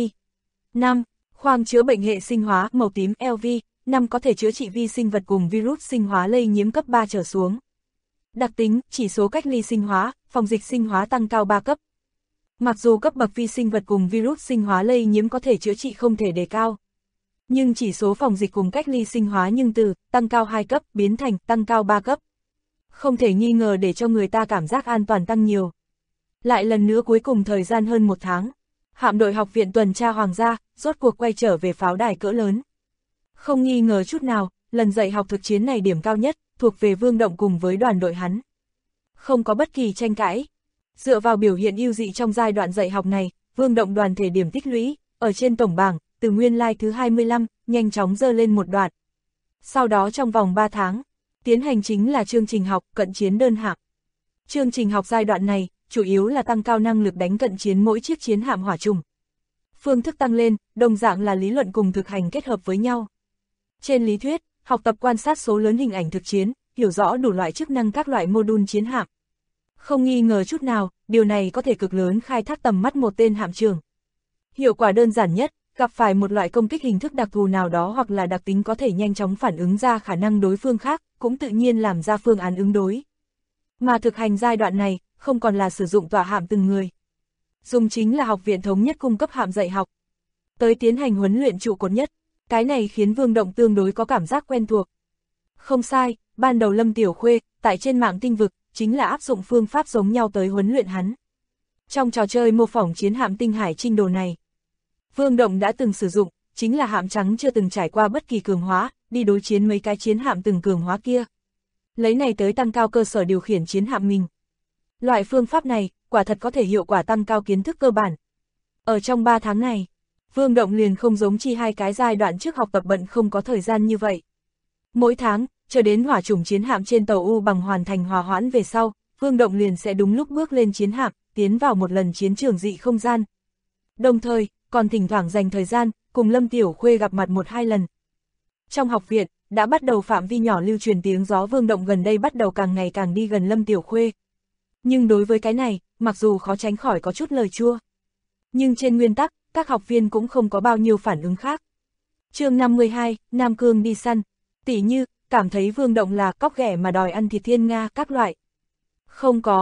Speaker 2: 5. Khoang chữa bệnh hệ sinh hóa, màu tím LV, 5 có thể chữa trị vi sinh vật cùng virus sinh hóa lây nhiễm cấp 3 trở xuống. Đặc tính, chỉ số cách ly sinh hóa, phòng dịch sinh hóa tăng cao 3 cấp. Mặc dù cấp bậc vi sinh vật cùng virus sinh hóa lây nhiễm có thể chữa trị không thể đề cao, nhưng chỉ số phòng dịch cùng cách ly sinh hóa nhưng từ tăng cao 2 cấp biến thành tăng cao 3 cấp. Không thể nghi ngờ để cho người ta cảm giác an toàn tăng nhiều. Lại lần nữa cuối cùng thời gian hơn 1 tháng, hạm đội học viện tuần tra hoàng gia, rốt cuộc quay trở về pháo đài cỡ lớn. Không nghi ngờ chút nào, lần dạy học thực chiến này điểm cao nhất, thuộc về Vương Động cùng với đoàn đội hắn. Không có bất kỳ tranh cãi. Dựa vào biểu hiện ưu dị trong giai đoạn dạy học này, Vương Động đoàn thể điểm tích lũy, ở trên tổng bảng, từ nguyên lai thứ 25, nhanh chóng dơ lên một đoạn. Sau đó trong vòng 3 tháng, tiến hành chính là chương trình học cận chiến đơn hạng. Chương trình học giai đoạn này, chủ yếu là tăng cao năng lực đánh cận chiến mỗi chiếc chiến hạm hỏa trùng. Phương thức tăng lên, đồng dạng là lý luận cùng thực hành kết hợp với nhau. Trên lý thuyết, học tập quan sát số lớn hình ảnh thực chiến, hiểu rõ đủ loại chức năng các loại mô đun chiến hạm. Không nghi ngờ chút nào, điều này có thể cực lớn khai thác tầm mắt một tên hạm trưởng. Hiệu quả đơn giản nhất, gặp phải một loại công kích hình thức đặc thù nào đó hoặc là đặc tính có thể nhanh chóng phản ứng ra khả năng đối phương khác, cũng tự nhiên làm ra phương án ứng đối. Mà thực hành giai đoạn này, không còn là sử dụng tọa hạm từng người. Dùng chính là học viện thống nhất cung cấp hạm dạy học. Tới tiến hành huấn luyện trụ cột nhất, cái này khiến Vương Động tương đối có cảm giác quen thuộc. Không sai, ban đầu Lâm Tiểu Khuê, tại trên mạng tinh vực, chính là áp dụng phương pháp giống nhau tới huấn luyện hắn. Trong trò chơi mô phỏng chiến hạm tinh hải trinh đồ này, Vương Động đã từng sử dụng, chính là hạm trắng chưa từng trải qua bất kỳ cường hóa, đi đối chiến mấy cái chiến hạm từng cường hóa kia. Lấy này tới tăng cao cơ sở điều khiển chiến hạm mình. Loại phương pháp này, quả thật có thể hiệu quả tăng cao kiến thức cơ bản. Ở trong 3 tháng này, Vương Động liền không giống chi hai cái giai đoạn trước học tập bận không có thời gian như vậy. Mỗi tháng, chờ đến hỏa chủng chiến hạm trên tàu U bằng hoàn thành hòa hoãn về sau, Vương Động liền sẽ đúng lúc bước lên chiến hạm, tiến vào một lần chiến trường dị không gian. Đồng thời, còn thỉnh thoảng dành thời gian, cùng Lâm Tiểu Khuê gặp mặt 1-2 lần. Trong học viện, đã bắt đầu phạm vi nhỏ lưu truyền tiếng gió Vương Động gần đây bắt đầu càng ngày càng đi gần Lâm Tiểu Khuê. Nhưng đối với cái này, mặc dù khó tránh khỏi có chút lời chua, nhưng trên nguyên tắc, các học viên cũng không có bao nhiêu phản ứng khác. Chương 52, Nam Cương đi săn, tỉ như, cảm thấy Vương Động là cóc ghẻ mà đòi ăn thịt thiên nga các loại. Không có,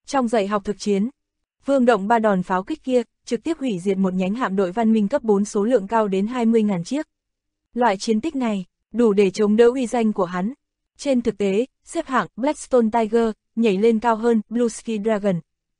Speaker 2: Trong dạy học thực chiến, Vương Động ba đòn pháo kích kia, trực tiếp hủy diệt một nhánh hạm đội văn minh cấp 4 số lượng cao đến 20.000 chiếc. Loại chiến tích này, đủ để chống đỡ uy danh của hắn. Trên thực tế, xếp hạng Blackstone Tiger, nhảy lên cao hơn Blue Ski Dragon.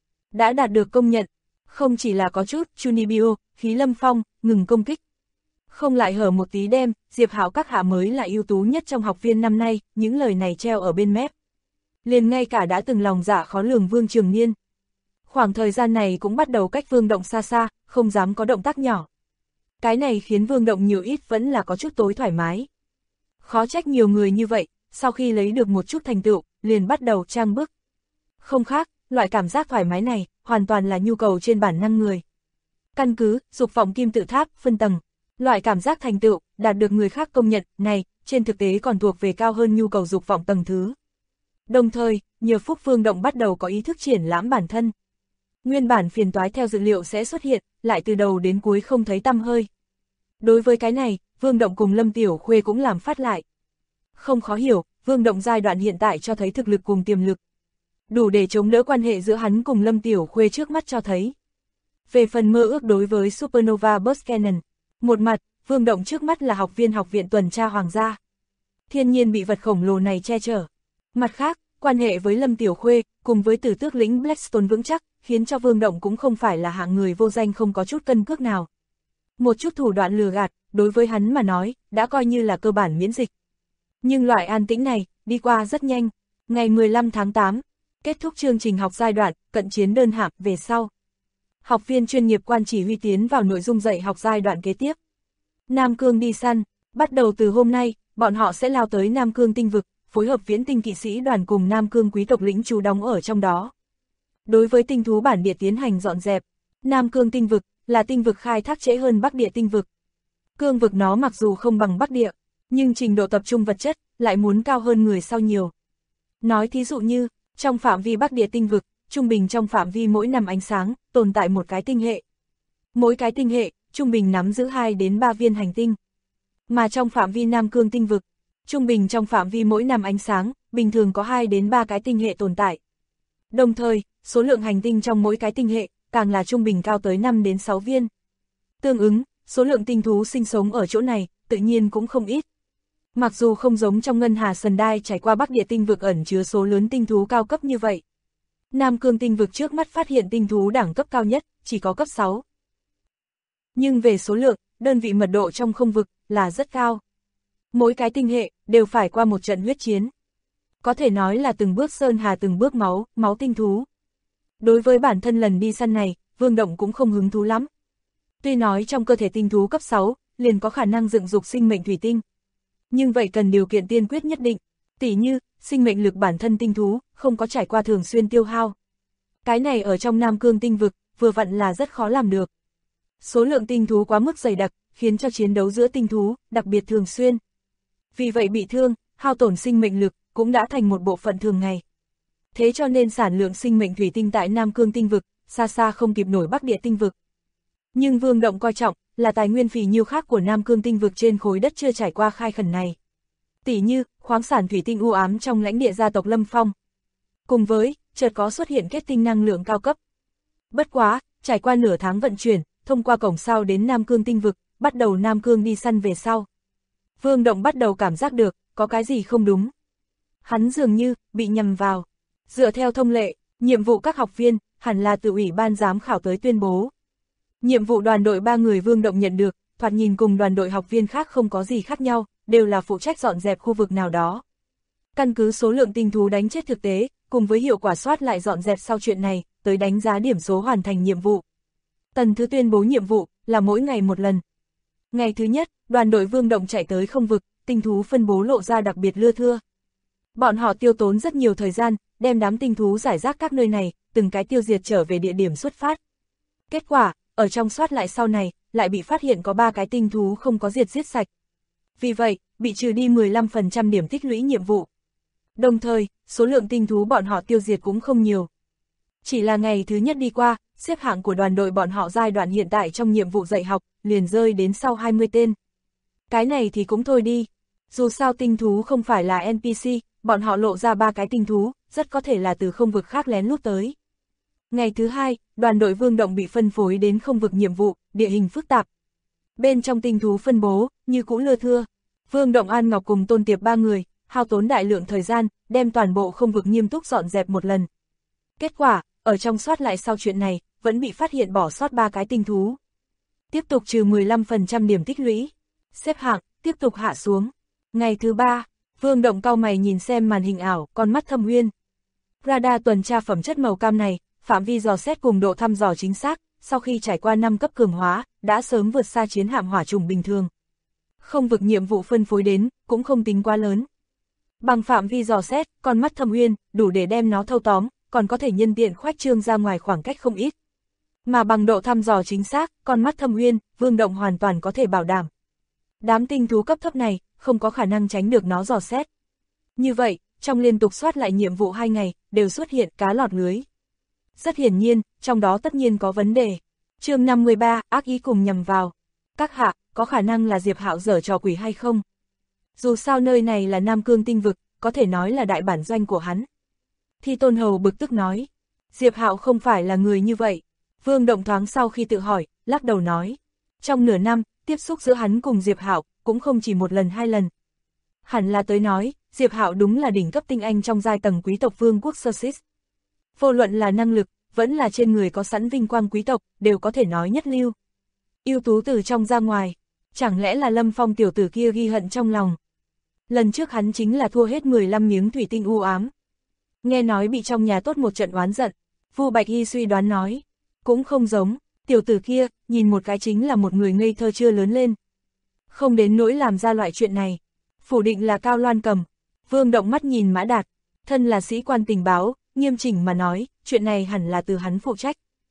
Speaker 2: Đã đạt được công nhận, không chỉ là có chút Chunibyo, khí lâm phong, ngừng công kích. Không lại hở một tí đem, Diệp Hạo các hạ mới là ưu tú nhất trong học viên năm nay, những lời này treo ở bên mép. Liền ngay cả đã từng lòng dạ khó lường Vương Trường Niên. Khoảng thời gian này cũng bắt đầu cách Vương Động xa xa, không dám có động tác nhỏ. Cái này khiến Vương Động nhiều ít vẫn là có chút tối thoải mái. Khó trách nhiều người như vậy, sau khi lấy được một chút thành tựu, liền bắt đầu trang bức. Không khác, loại cảm giác thoải mái này, hoàn toàn là nhu cầu trên bản năng người. Căn cứ, dục vọng kim tự tháp, phân tầng. Loại cảm giác thành tựu, đạt được người khác công nhận, này, trên thực tế còn thuộc về cao hơn nhu cầu dục vọng tầng thứ. Đồng thời, nhờ phúc Vương Động bắt đầu có ý thức triển lãm bản thân. Nguyên bản phiền toái theo dữ liệu sẽ xuất hiện, lại từ đầu đến cuối không thấy tăm hơi. Đối với cái này, Vương Động cùng Lâm Tiểu Khuê cũng làm phát lại. Không khó hiểu, Vương Động giai đoạn hiện tại cho thấy thực lực cùng tiềm lực. Đủ để chống đỡ quan hệ giữa hắn cùng Lâm Tiểu Khuê trước mắt cho thấy. Về phần mơ ước đối với Supernova Burst Cannon, một mặt, Vương Động trước mắt là học viện tuần tra hoàng gia. Thiên nhiên bị vật khổng lồ này che chở. Mặt khác, quan hệ với Lâm Tiểu Khuê, cùng với Tử Tước lĩnh Blackstone vững chắc, khiến cho Vương Động cũng không phải là hạng người vô danh không có chút cân cước nào. Một chút thủ đoạn lừa gạt, đối với hắn mà nói, đã coi như là cơ bản miễn dịch. Nhưng loại an tĩnh này, đi qua rất nhanh. Ngày 15 tháng 8, kết thúc chương trình học giai đoạn, cận chiến đơn hạng về sau. Học viên chuyên nghiệp quan chỉ huy tiến vào nội dung dạy học giai đoạn kế tiếp. Nam Cương đi săn, bắt đầu từ hôm nay, bọn họ sẽ lao tới Nam Cương tinh vực, phối hợp viễn tinh kỵ sĩ đoàn cùng Nam Cương quý tộc lĩnh trú đóng ở trong đó. Đối với tinh thú bản địa tiến hành dọn dẹp, Nam Cương tinh vực là tinh vực khai thác trễ hơn Bắc địa tinh vực. Cương vực nó mặc dù không bằng Bắc địa, nhưng trình độ tập trung vật chất lại muốn cao hơn người sau nhiều. Nói thí dụ như, trong phạm vi Bắc địa tinh vực, trung bình trong phạm vi mỗi năm ánh sáng, tồn tại một cái tinh hệ. Mỗi cái tinh hệ, trung bình nắm giữ 2 đến 3 viên hành tinh. Mà trong phạm vi Nam Cương tinh vực, trung bình trong phạm vi mỗi năm ánh sáng, bình thường có 2 đến 3 cái tinh hệ tồn tại. Đồng thời, số lượng hành tinh trong mỗi cái tinh hệ, càng là trung bình cao tới 5 đến 6 viên. Tương ứng, số lượng tinh thú sinh sống ở chỗ này, tự nhiên cũng không ít. Mặc dù không giống trong Ngân Hà Sần Đai trải qua Bắc địa tinh vực ẩn chứa số lớn tinh thú cao cấp như vậy. Nam Cương tinh vực trước mắt phát hiện tinh thú đẳng cấp cao nhất, chỉ có cấp 6. Nhưng về số lượng, đơn vị mật độ trong không vực, là rất cao. Mỗi cái tinh hệ, đều phải qua một trận huyết chiến. Có thể nói là từng bước sơn hà từng bước máu tinh thú. Đối với bản thân lần đi săn này, Vương Động cũng không hứng thú lắm. Tuy nói trong cơ thể tinh thú cấp 6, liền có khả năng dựng dục sinh mệnh thủy tinh. Nhưng vậy cần điều kiện tiên quyết nhất định, tỉ như, sinh mệnh lực bản thân tinh thú, không có trải qua thường xuyên tiêu hao. Cái này ở trong Nam Cương tinh vực, vừa vặn là rất khó làm được. Số lượng tinh thú quá mức dày đặc, khiến cho chiến đấu giữa tinh thú, đặc biệt thường xuyên. Vì vậy bị thương, hao tổn sinh mệnh lực, cũng đã thành một bộ phận thường ngày. Thế cho nên sản lượng sinh mệnh thủy tinh tại Nam Cương tinh vực, xa xa không kịp nổi Bắc địa tinh vực. Nhưng Vương Động coi trọng, là tài nguyên phì nhiêu khác của Nam Cương tinh vực trên khối đất chưa trải qua khai khẩn này. Tỉ như, khoáng sản thủy tinh u ám trong lãnh địa gia tộc Lâm Phong. Cùng với, chợt có xuất hiện kết tinh năng lượng cao cấp. Bất quá, trải qua nửa tháng vận chuyển, thông qua cổng sau đến Nam Cương tinh vực, bắt đầu Nam Cương đi săn về sau. Vương Động bắt đầu cảm giác được, có cái gì không đúng. Hắn dường như, bị nhầm vào. Dựa theo thông lệ, nhiệm vụ các học viên, hẳn là từ ủy ban giám khảo tới tuyên bố. Nhiệm vụ đoàn đội 3 người Vương Động nhận được, thoạt nhìn cùng đoàn đội học viên khác không có gì khác nhau, đều là phụ trách dọn dẹp khu vực nào đó. Căn cứ số lượng tinh thú đánh chết thực tế, cùng với hiệu quả soát lại dọn dẹp sau chuyện này, tới đánh giá điểm số hoàn thành nhiệm vụ. Tần thứ tuyên bố nhiệm vụ, là mỗi ngày một lần. Ngày thứ nhất, đoàn đội Vương Động chạy tới không vực, tinh thú phân bố lộ ra đặc biệt lưa thưa. Bọn họ tiêu tốn rất nhiều thời gian, đem đám tinh thú giải rác các nơi này, từng cái tiêu diệt trở về địa điểm xuất phát. Kết quả, ở trong soát lại sau này, lại bị phát hiện có 3 cái tinh thú không có diệt giết sạch. Vì vậy, bị trừ đi 15% điểm tích lũy nhiệm vụ. Đồng thời, số lượng tinh thú bọn họ tiêu diệt cũng không nhiều. Chỉ là ngày thứ nhất đi qua, xếp hạng của đoàn đội bọn họ giai đoạn hiện tại trong nhiệm vụ dạy học, liền rơi đến sau 20 tên. Cái này thì cũng thôi đi. Dù sao tinh thú không phải là NPC, bọn họ lộ ra 3 cái tinh thú, rất có thể là từ không vực khác lén lút tới. Ngày thứ hai, đoàn đội Vương Động bị phân phối đến không vực nhiệm vụ, địa hình phức tạp. Bên trong tinh thú phân bố, như cũ lưa thưa. Vương Động, An Ngọc cùng Tôn Tiệp 3 người, hao tốn đại lượng thời gian, đem toàn bộ không vực nghiêm túc dọn dẹp một lần. Kết quả, ở trong soát lại sau chuyện này, vẫn bị phát hiện bỏ sót 3 cái tinh thú. Tiếp tục trừ 15% điểm tích lũy. Xếp hạng, tiếp tục hạ xuống. Ngày thứ 3, Vương Động cau mày nhìn xem màn hình ảo, con mắt thâm uyên. Radar tuần tra phẩm chất màu cam này, phạm vi dò xét cùng độ thăm dò chính xác, sau khi trải qua 5 cấp cường hóa, đã sớm vượt xa chiến hạm hỏa trùng bình thường. Không vực nhiệm vụ phân phối đến, cũng không tính quá lớn. Bằng phạm vi dò xét, con mắt thâm uyên, đủ để đem nó thâu tóm, còn có thể nhân tiện khoách trương ra ngoài khoảng cách không ít. Mà bằng độ thăm dò chính xác, con mắt thâm uyên, Vương Động hoàn toàn có thể bảo đảm. Đám tinh thú cấp thấp này, không có khả năng tránh được nó dò xét. Như vậy, trong liên tục soát lại nhiệm vụ 2 ngày, đều xuất hiện cá lọt lưới. Rất hiển nhiên, trong đó tất nhiên có vấn đề. Chương 53, ác ý cùng nhằm vào. Các hạ, có khả năng là Diệp Hạo giở trò quỷ hay không? Dù sao nơi này là Nam Cương tinh vực, có thể nói là đại bản doanh của hắn. Thi Tôn Hầu bực tức nói. Diệp Hạo không phải là người như vậy. Vương Động thoáng sau khi tự hỏi, lắc đầu nói. Trong nửa năm, tiếp xúc giữa hắn cùng Diệp Hạo cũng không chỉ 1 lần 2 lần. Hẳn là tới nói, Diệp Hạo đúng là đỉnh cấp tinh anh trong giai tầng quý tộc vương quốc Sussex. Vô luận là năng lực, vẫn là trên người có sẵn vinh quang quý tộc, đều có thể nói nhất lưu. Ưu tú từ trong ra ngoài, chẳng lẽ là Lâm Phong tiểu tử kia ghi hận trong lòng. Lần trước hắn chính là thua hết 15 miếng thủy tinh u ám. Nghe nói bị trong nhà tốt một trận oán giận, Vu Bạch Hy suy đoán nói, cũng không giống, tiểu tử kia, nhìn một cái chính là một người ngây thơ chưa lớn lên. Không đến nỗi làm ra loại chuyện này, phủ định là Cao Loan Cầm. Vương Động mắt nhìn Mã Đạt, thân là sĩ quan tình báo, nghiêm chỉnh mà nói, chuyện này hẳn là từ hắn phụ trách.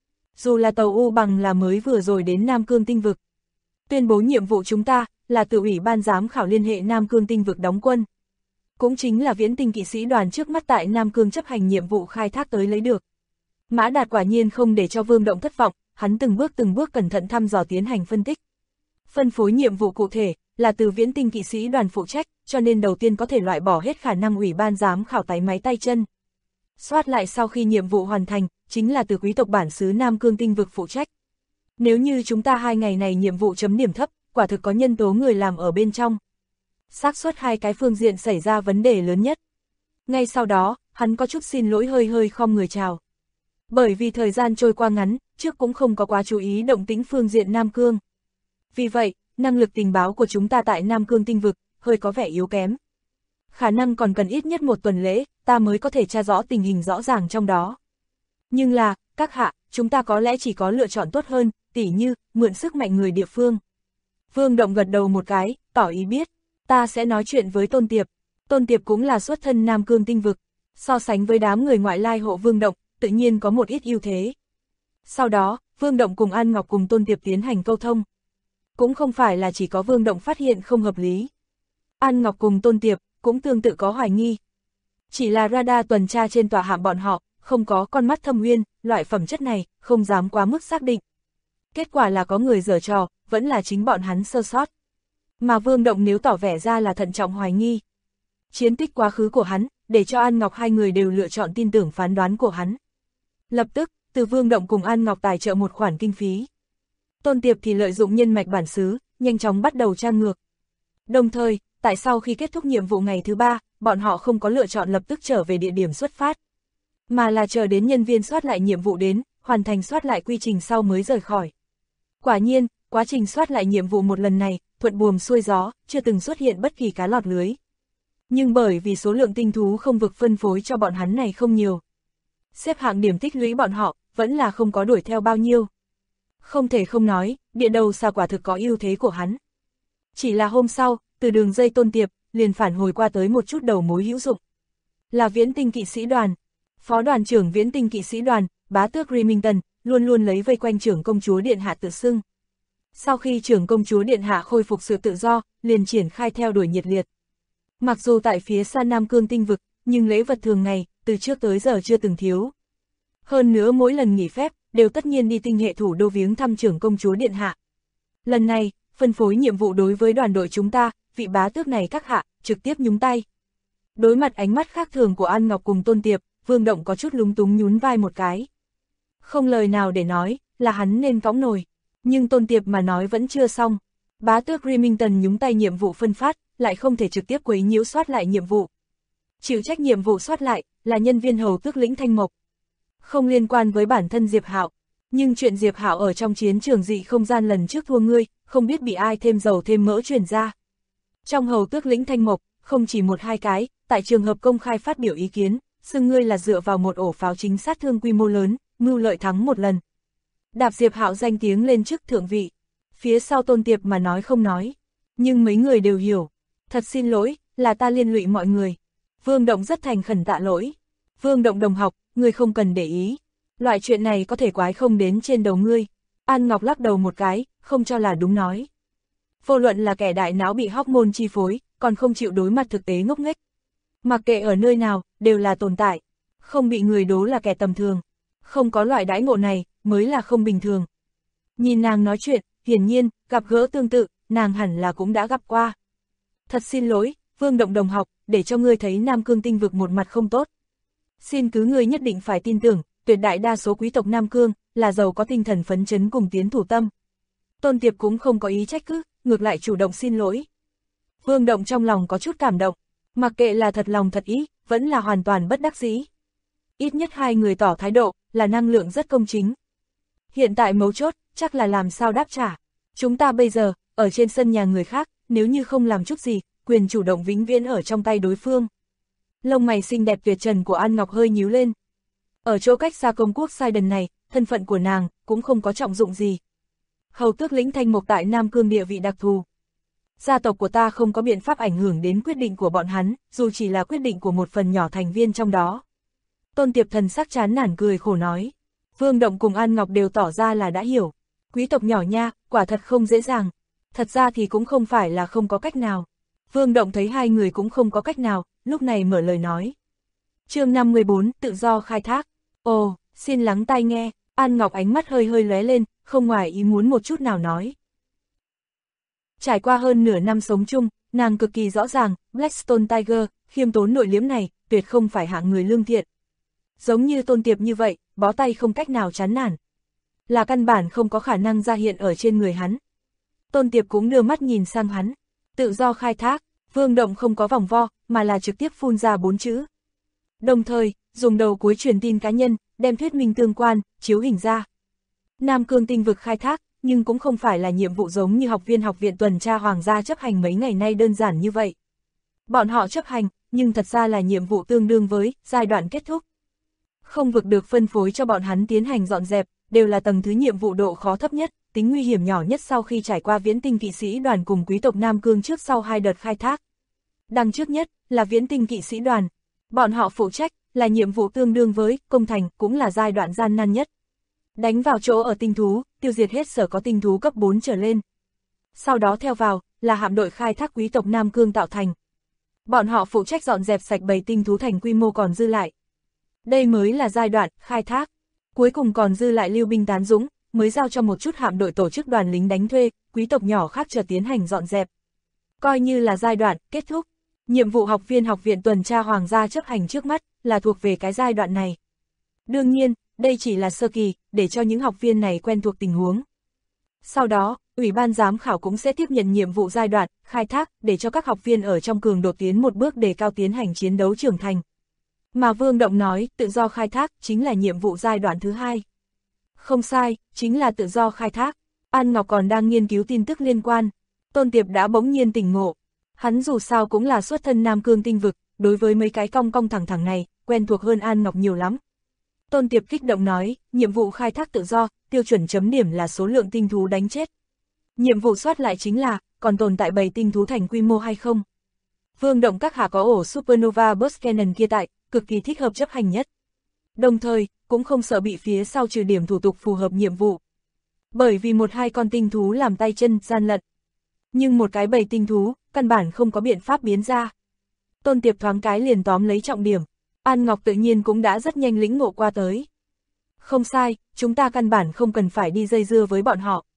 Speaker 2: Dù là tàu U Bằng là mới vừa rồi đến Nam Cương tinh vực. Tuyên bố nhiệm vụ chúng ta, là từ Ủy ban giám khảo liên hệ Nam Cương tinh vực đóng quân. Cũng chính là Viễn Tinh kỵ sĩ đoàn trước mắt tại Nam Cương chấp hành nhiệm vụ khai thác tới lấy được. Mã Đạt quả nhiên không để cho Vương Động thất vọng, hắn từng bước cẩn thận thăm dò tiến hành phân tích. Phân phối nhiệm vụ cụ thể, là từ Viễn Tinh kỵ sĩ đoàn phụ trách, cho nên đầu tiên có thể loại bỏ hết khả năng Ủy ban giám khảo tái máy tay chân. Soát lại sau khi nhiệm vụ hoàn thành, chính là từ quý tộc bản xứ Nam Cương tinh vực phụ trách. Nếu như chúng ta 2 ngày này nhiệm vụ chấm điểm thấp, quả thực có nhân tố người làm ở bên trong. Xác suất 2 cái phương diện xảy ra vấn đề lớn nhất. Ngay sau đó, hắn có chút xin lỗi hơi khom người chào. Bởi vì thời gian trôi qua ngắn, trước cũng không có quá chú ý động tĩnh phương diện Nam Cương. Vì vậy, năng lực tình báo của chúng ta tại Nam Cương tinh vực, hơi có vẻ yếu kém. Khả năng còn cần ít nhất 1 tuần lễ, ta mới có thể tra rõ tình hình rõ ràng trong đó. Nhưng là, các hạ, chúng ta có lẽ chỉ có lựa chọn tốt hơn, tỉ như, mượn sức mạnh người địa phương. Vương Động gật đầu một cái, tỏ ý biết, ta sẽ nói chuyện với Tôn Tiệp. Tôn Tiệp cũng là xuất thân Nam Cương tinh vực, so sánh với đám người ngoại lai hộ Vương Động, tự nhiên có một ít ưu thế. Sau đó, Vương Động cùng An Ngọc cùng Tôn Tiệp tiến hành câu thông. Cũng không phải là chỉ có Vương Động phát hiện không hợp lý. An Ngọc cùng Tôn Tiệp cũng tương tự có hoài nghi. Chỉ là radar tuần tra trên tòa hạm bọn họ, không có con mắt thâm uyên, loại phẩm chất này, không dám quá mức xác định. Kết quả là có người giở trò, vẫn là chính bọn hắn sơ sót. Mà Vương Động nếu tỏ vẻ ra là thận trọng hoài nghi. Chiến tích quá khứ của hắn, để cho An Ngọc 2 người đều lựa chọn tin tưởng phán đoán của hắn. Lập tức, từ Vương Động cùng An Ngọc tài trợ một khoản kinh phí. Tôn Tiệp thì lợi dụng nhân mạch bản xứ, nhanh chóng bắt đầu tra ngược. Đồng thời, tại sau khi kết thúc nhiệm vụ ngày thứ 3, bọn họ không có lựa chọn lập tức trở về địa điểm xuất phát, mà là chờ đến nhân viên soát lại nhiệm vụ đến, hoàn thành soát lại quy trình sau mới rời khỏi. Quả nhiên, quá trình soát lại nhiệm vụ một lần này, thuận buồm xuôi gió, chưa từng xuất hiện bất kỳ cá lọt lưới. Nhưng bởi vì số lượng tinh thú không vực phân phối cho bọn hắn này không nhiều, xếp hạng điểm tích lũy bọn họ, vẫn là không có đuổi theo bao nhiêu. Không thể không nói, địa đầu xa quả thực có ưu thế của hắn. Chỉ là hôm sau, từ đường dây Tôn Tiệp, liền phản hồi qua tới một chút đầu mối hữu dụng. Là Viễn Tinh kỵ sĩ đoàn. Phó đoàn trưởng Viễn Tinh kỵ sĩ đoàn, bá tước Remington, luôn luôn lấy vây quanh trưởng công chúa Điện Hạ tự xưng. Sau khi trưởng công chúa Điện Hạ khôi phục sự tự do, liền triển khai theo đuổi nhiệt liệt. Mặc dù tại phía xa Nam Cương tinh vực, nhưng lễ vật thường ngày, từ trước tới giờ chưa từng thiếu. Hơn nữa mỗi lần nghỉ phép, đều tất nhiên đi tinh hệ thủ đô viếng thăm trưởng công chúa Điện Hạ. Lần này, phân phối nhiệm vụ đối với đoàn đội chúng ta, vị bá tước này các hạ, trực tiếp nhúng tay. Đối mặt ánh mắt khác thường của An Ngọc cùng Tôn Tiệp, Vương Động có chút lúng túng nhún vai một cái. Không lời nào để nói, là hắn nên cõng nổi. Nhưng Tôn Tiệp mà nói vẫn chưa xong. Bá tước Remington nhúng tay nhiệm vụ phân phát, lại không thể trực tiếp quấy nhiễu soát lại nhiệm vụ. Chịu trách nhiệm vụ soát lại, là nhân viên hầu tước lĩnh Thanh Mộc. Không liên quan với bản thân Diệp Hạo. Nhưng chuyện Diệp Hạo ở trong chiến trường dị không gian lần trước thua ngươi, không biết bị ai thêm dầu thêm mỡ truyền ra. Trong hầu tước lĩnh Thanh Mộc, không chỉ một hai cái, tại trường hợp công khai phát biểu ý kiến, xưng ngươi là dựa vào một ổ pháo chính sát thương quy mô lớn, mưu lợi thắng một lần. Đạp Diệp Hạo danh tiếng lên chức thượng vị. Phía sau Tôn Tiệp mà nói không nói. Nhưng mấy người đều hiểu. Thật xin lỗi, là ta liên lụy mọi người. Vương Động rất thành khẩn tạ lỗi. Vương Động đồng học, ngươi không cần để ý. Loại chuyện này có thể quái không đến trên đầu ngươi. An Ngọc lắc đầu một cái, không cho là đúng nói. Vô luận là kẻ đại não bị hormone chi phối, còn không chịu đối mặt thực tế ngốc nghếch. Mặc kệ ở nơi nào, đều là tồn tại. Không bị người đố là kẻ tầm thường. Không có loại đãi ngộ này, mới là không bình thường. Nhìn nàng nói chuyện, hiển nhiên, gặp gỡ tương tự, nàng hẳn là cũng đã gặp qua. Thật xin lỗi, Vương Động đồng học, để cho ngươi thấy Nam Cương tinh vực một mặt không tốt. Xin cứ ngươi nhất định phải tin tưởng, tuyệt đại đa số quý tộc Nam Cương, là giàu có tinh thần phấn chấn cùng tiến thủ tâm. Tôn Tiệp cũng không có ý trách cứ, ngược lại chủ động xin lỗi. Vương Động trong lòng có chút cảm động, mặc kệ là thật lòng thật ý, vẫn là hoàn toàn bất đắc dĩ. Ít nhất hai người tỏ thái độ, là năng lượng rất công chính. Hiện tại mấu chốt, chắc là làm sao đáp trả. Chúng ta bây giờ, ở trên sân nhà người khác, nếu như không làm chút gì, quyền chủ động vĩnh viễn ở trong tay đối phương. Lông mày xinh đẹp tuyệt trần của An Ngọc hơi nhíu lên. Ở chỗ cách xa công quốc Sidon này, thân phận của nàng, cũng không có trọng dụng gì. Hầu tước lĩnh Thanh Mộc tại Nam Cương địa vị đặc thù. Gia tộc của ta không có biện pháp ảnh hưởng đến quyết định của bọn hắn, dù chỉ là quyết định của một phần nhỏ thành viên trong đó. Tôn Tiệp thần sắc chán nản cười khổ nói. Vương Động cùng An Ngọc đều tỏ ra là đã hiểu. Quý tộc nhỏ nha, quả thật không dễ dàng. Thật ra thì cũng không phải là không có cách nào. Vương Động thấy hai người cũng không có cách nào, lúc này mở lời nói. Chương 54, tự do khai thác. Ồ, xin lắng tai nghe. An Ngọc ánh mắt hơi hơi lóe lên, không ngoài ý muốn một chút nào nói. Trải qua hơn nửa năm sống chung, nàng cực kỳ rõ ràng, Blackstone Tiger, khiêm tốn nội liếm này, tuyệt không phải hạng người lương thiện. Giống như Tôn Tiệp như vậy, bó tay không cách nào chán nản. Là căn bản không có khả năng ra hiện ở trên người hắn. Tôn Tiệp cũng đưa mắt nhìn sang hắn. Tự do khai thác, Vương Động không có vòng vo, mà là trực tiếp phun ra 4 chữ. Đồng thời, dùng đầu cuối truyền tin cá nhân, đem thuyết minh tương quan, chiếu hình ra. Nam Cương tinh vực khai thác, nhưng cũng không phải là nhiệm vụ giống như học viên học viện tuần tra hoàng gia chấp hành mấy ngày nay đơn giản như vậy. Bọn họ chấp hành, nhưng thật ra là nhiệm vụ tương đương với giai đoạn kết thúc. Không vực được phân phối cho bọn hắn tiến hành dọn dẹp, đều là tầng thứ nhiệm vụ độ khó thấp nhất, tính nguy hiểm nhỏ nhất sau khi trải qua viễn tinh kỵ sĩ đoàn cùng quý tộc Nam Cương trước sau 2 đợt khai thác. Đằng trước nhất là viễn tinh kỵ sĩ đoàn. Bọn họ phụ trách là nhiệm vụ tương đương với công thành, cũng là giai đoạn gian nan nhất. Đánh vào chỗ ở tinh thú, tiêu diệt hết sở có tinh thú cấp 4 trở lên. Sau đó theo vào là hạm đội khai thác quý tộc Nam Cương tạo thành. Bọn họ phụ trách dọn dẹp sạch bầy tinh thú thành quy mô còn dư lại. Đây mới là giai đoạn khai thác. Cuối cùng còn dư lại lưu binh tán dũng, mới giao cho một chút hạm đội tổ chức đoàn lính đánh thuê, quý tộc nhỏ khác chờ tiến hành dọn dẹp. Coi như là giai đoạn kết thúc. Nhiệm vụ học viên học viện tuần tra hoàng gia chấp hành trước mắt là thuộc về cái giai đoạn này. Đương nhiên, đây chỉ là sơ kỳ, để cho những học viên này quen thuộc tình huống. Sau đó, Ủy ban giám khảo cũng sẽ tiếp nhận nhiệm vụ giai đoạn khai thác để cho các học viên ở trong cường độ tiến một bước đề cao tiến hành chiến đấu trưởng thành. Mà Vương Động nói, tự do khai thác chính là nhiệm vụ giai đoạn thứ 2. Không sai, chính là tự do khai thác. An Ngọc còn đang nghiên cứu tin tức liên quan. Tôn Tiệp đã bỗng nhiên tỉnh ngộ. Hắn dù sao cũng là xuất thân Nam Cương tinh vực, đối với mấy cái cong cong thẳng thẳng này, quen thuộc hơn An Ngọc nhiều lắm. Tôn Tiệp kích động nói, nhiệm vụ khai thác tự do, tiêu chuẩn chấm điểm là số lượng tinh thú đánh chết. Nhiệm vụ soát lại chính là, còn tồn tại bầy tinh thú thành quy mô hay không. Vương Động các hạ có ổ Supernova Burst Cannon kia tại, cực kỳ thích hợp chấp hành nhất. Đồng thời, cũng không sợ bị phía sau trừ điểm thủ tục phù hợp nhiệm vụ. Bởi vì một hai con tinh thú làm tay chân, gian lận. Nhưng một cái bầy tinh thú, căn bản không có biện pháp biến ra. Tôn Tiệp thoáng cái liền tóm lấy trọng điểm. An Ngọc tự nhiên cũng đã rất nhanh lĩnh ngộ qua tới. Không sai, chúng ta căn bản không cần phải đi dây dưa với bọn họ.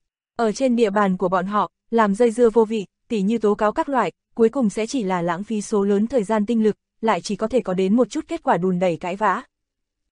Speaker 2: Ở trên địa bàn của bọn họ, làm dây dưa vô vị, tỉ như tố cáo các loại, cuối cùng sẽ chỉ là lãng phí số lớn thời gian tinh lực, lại chỉ có thể có đến một chút kết quả đùn đẩy cãi vã.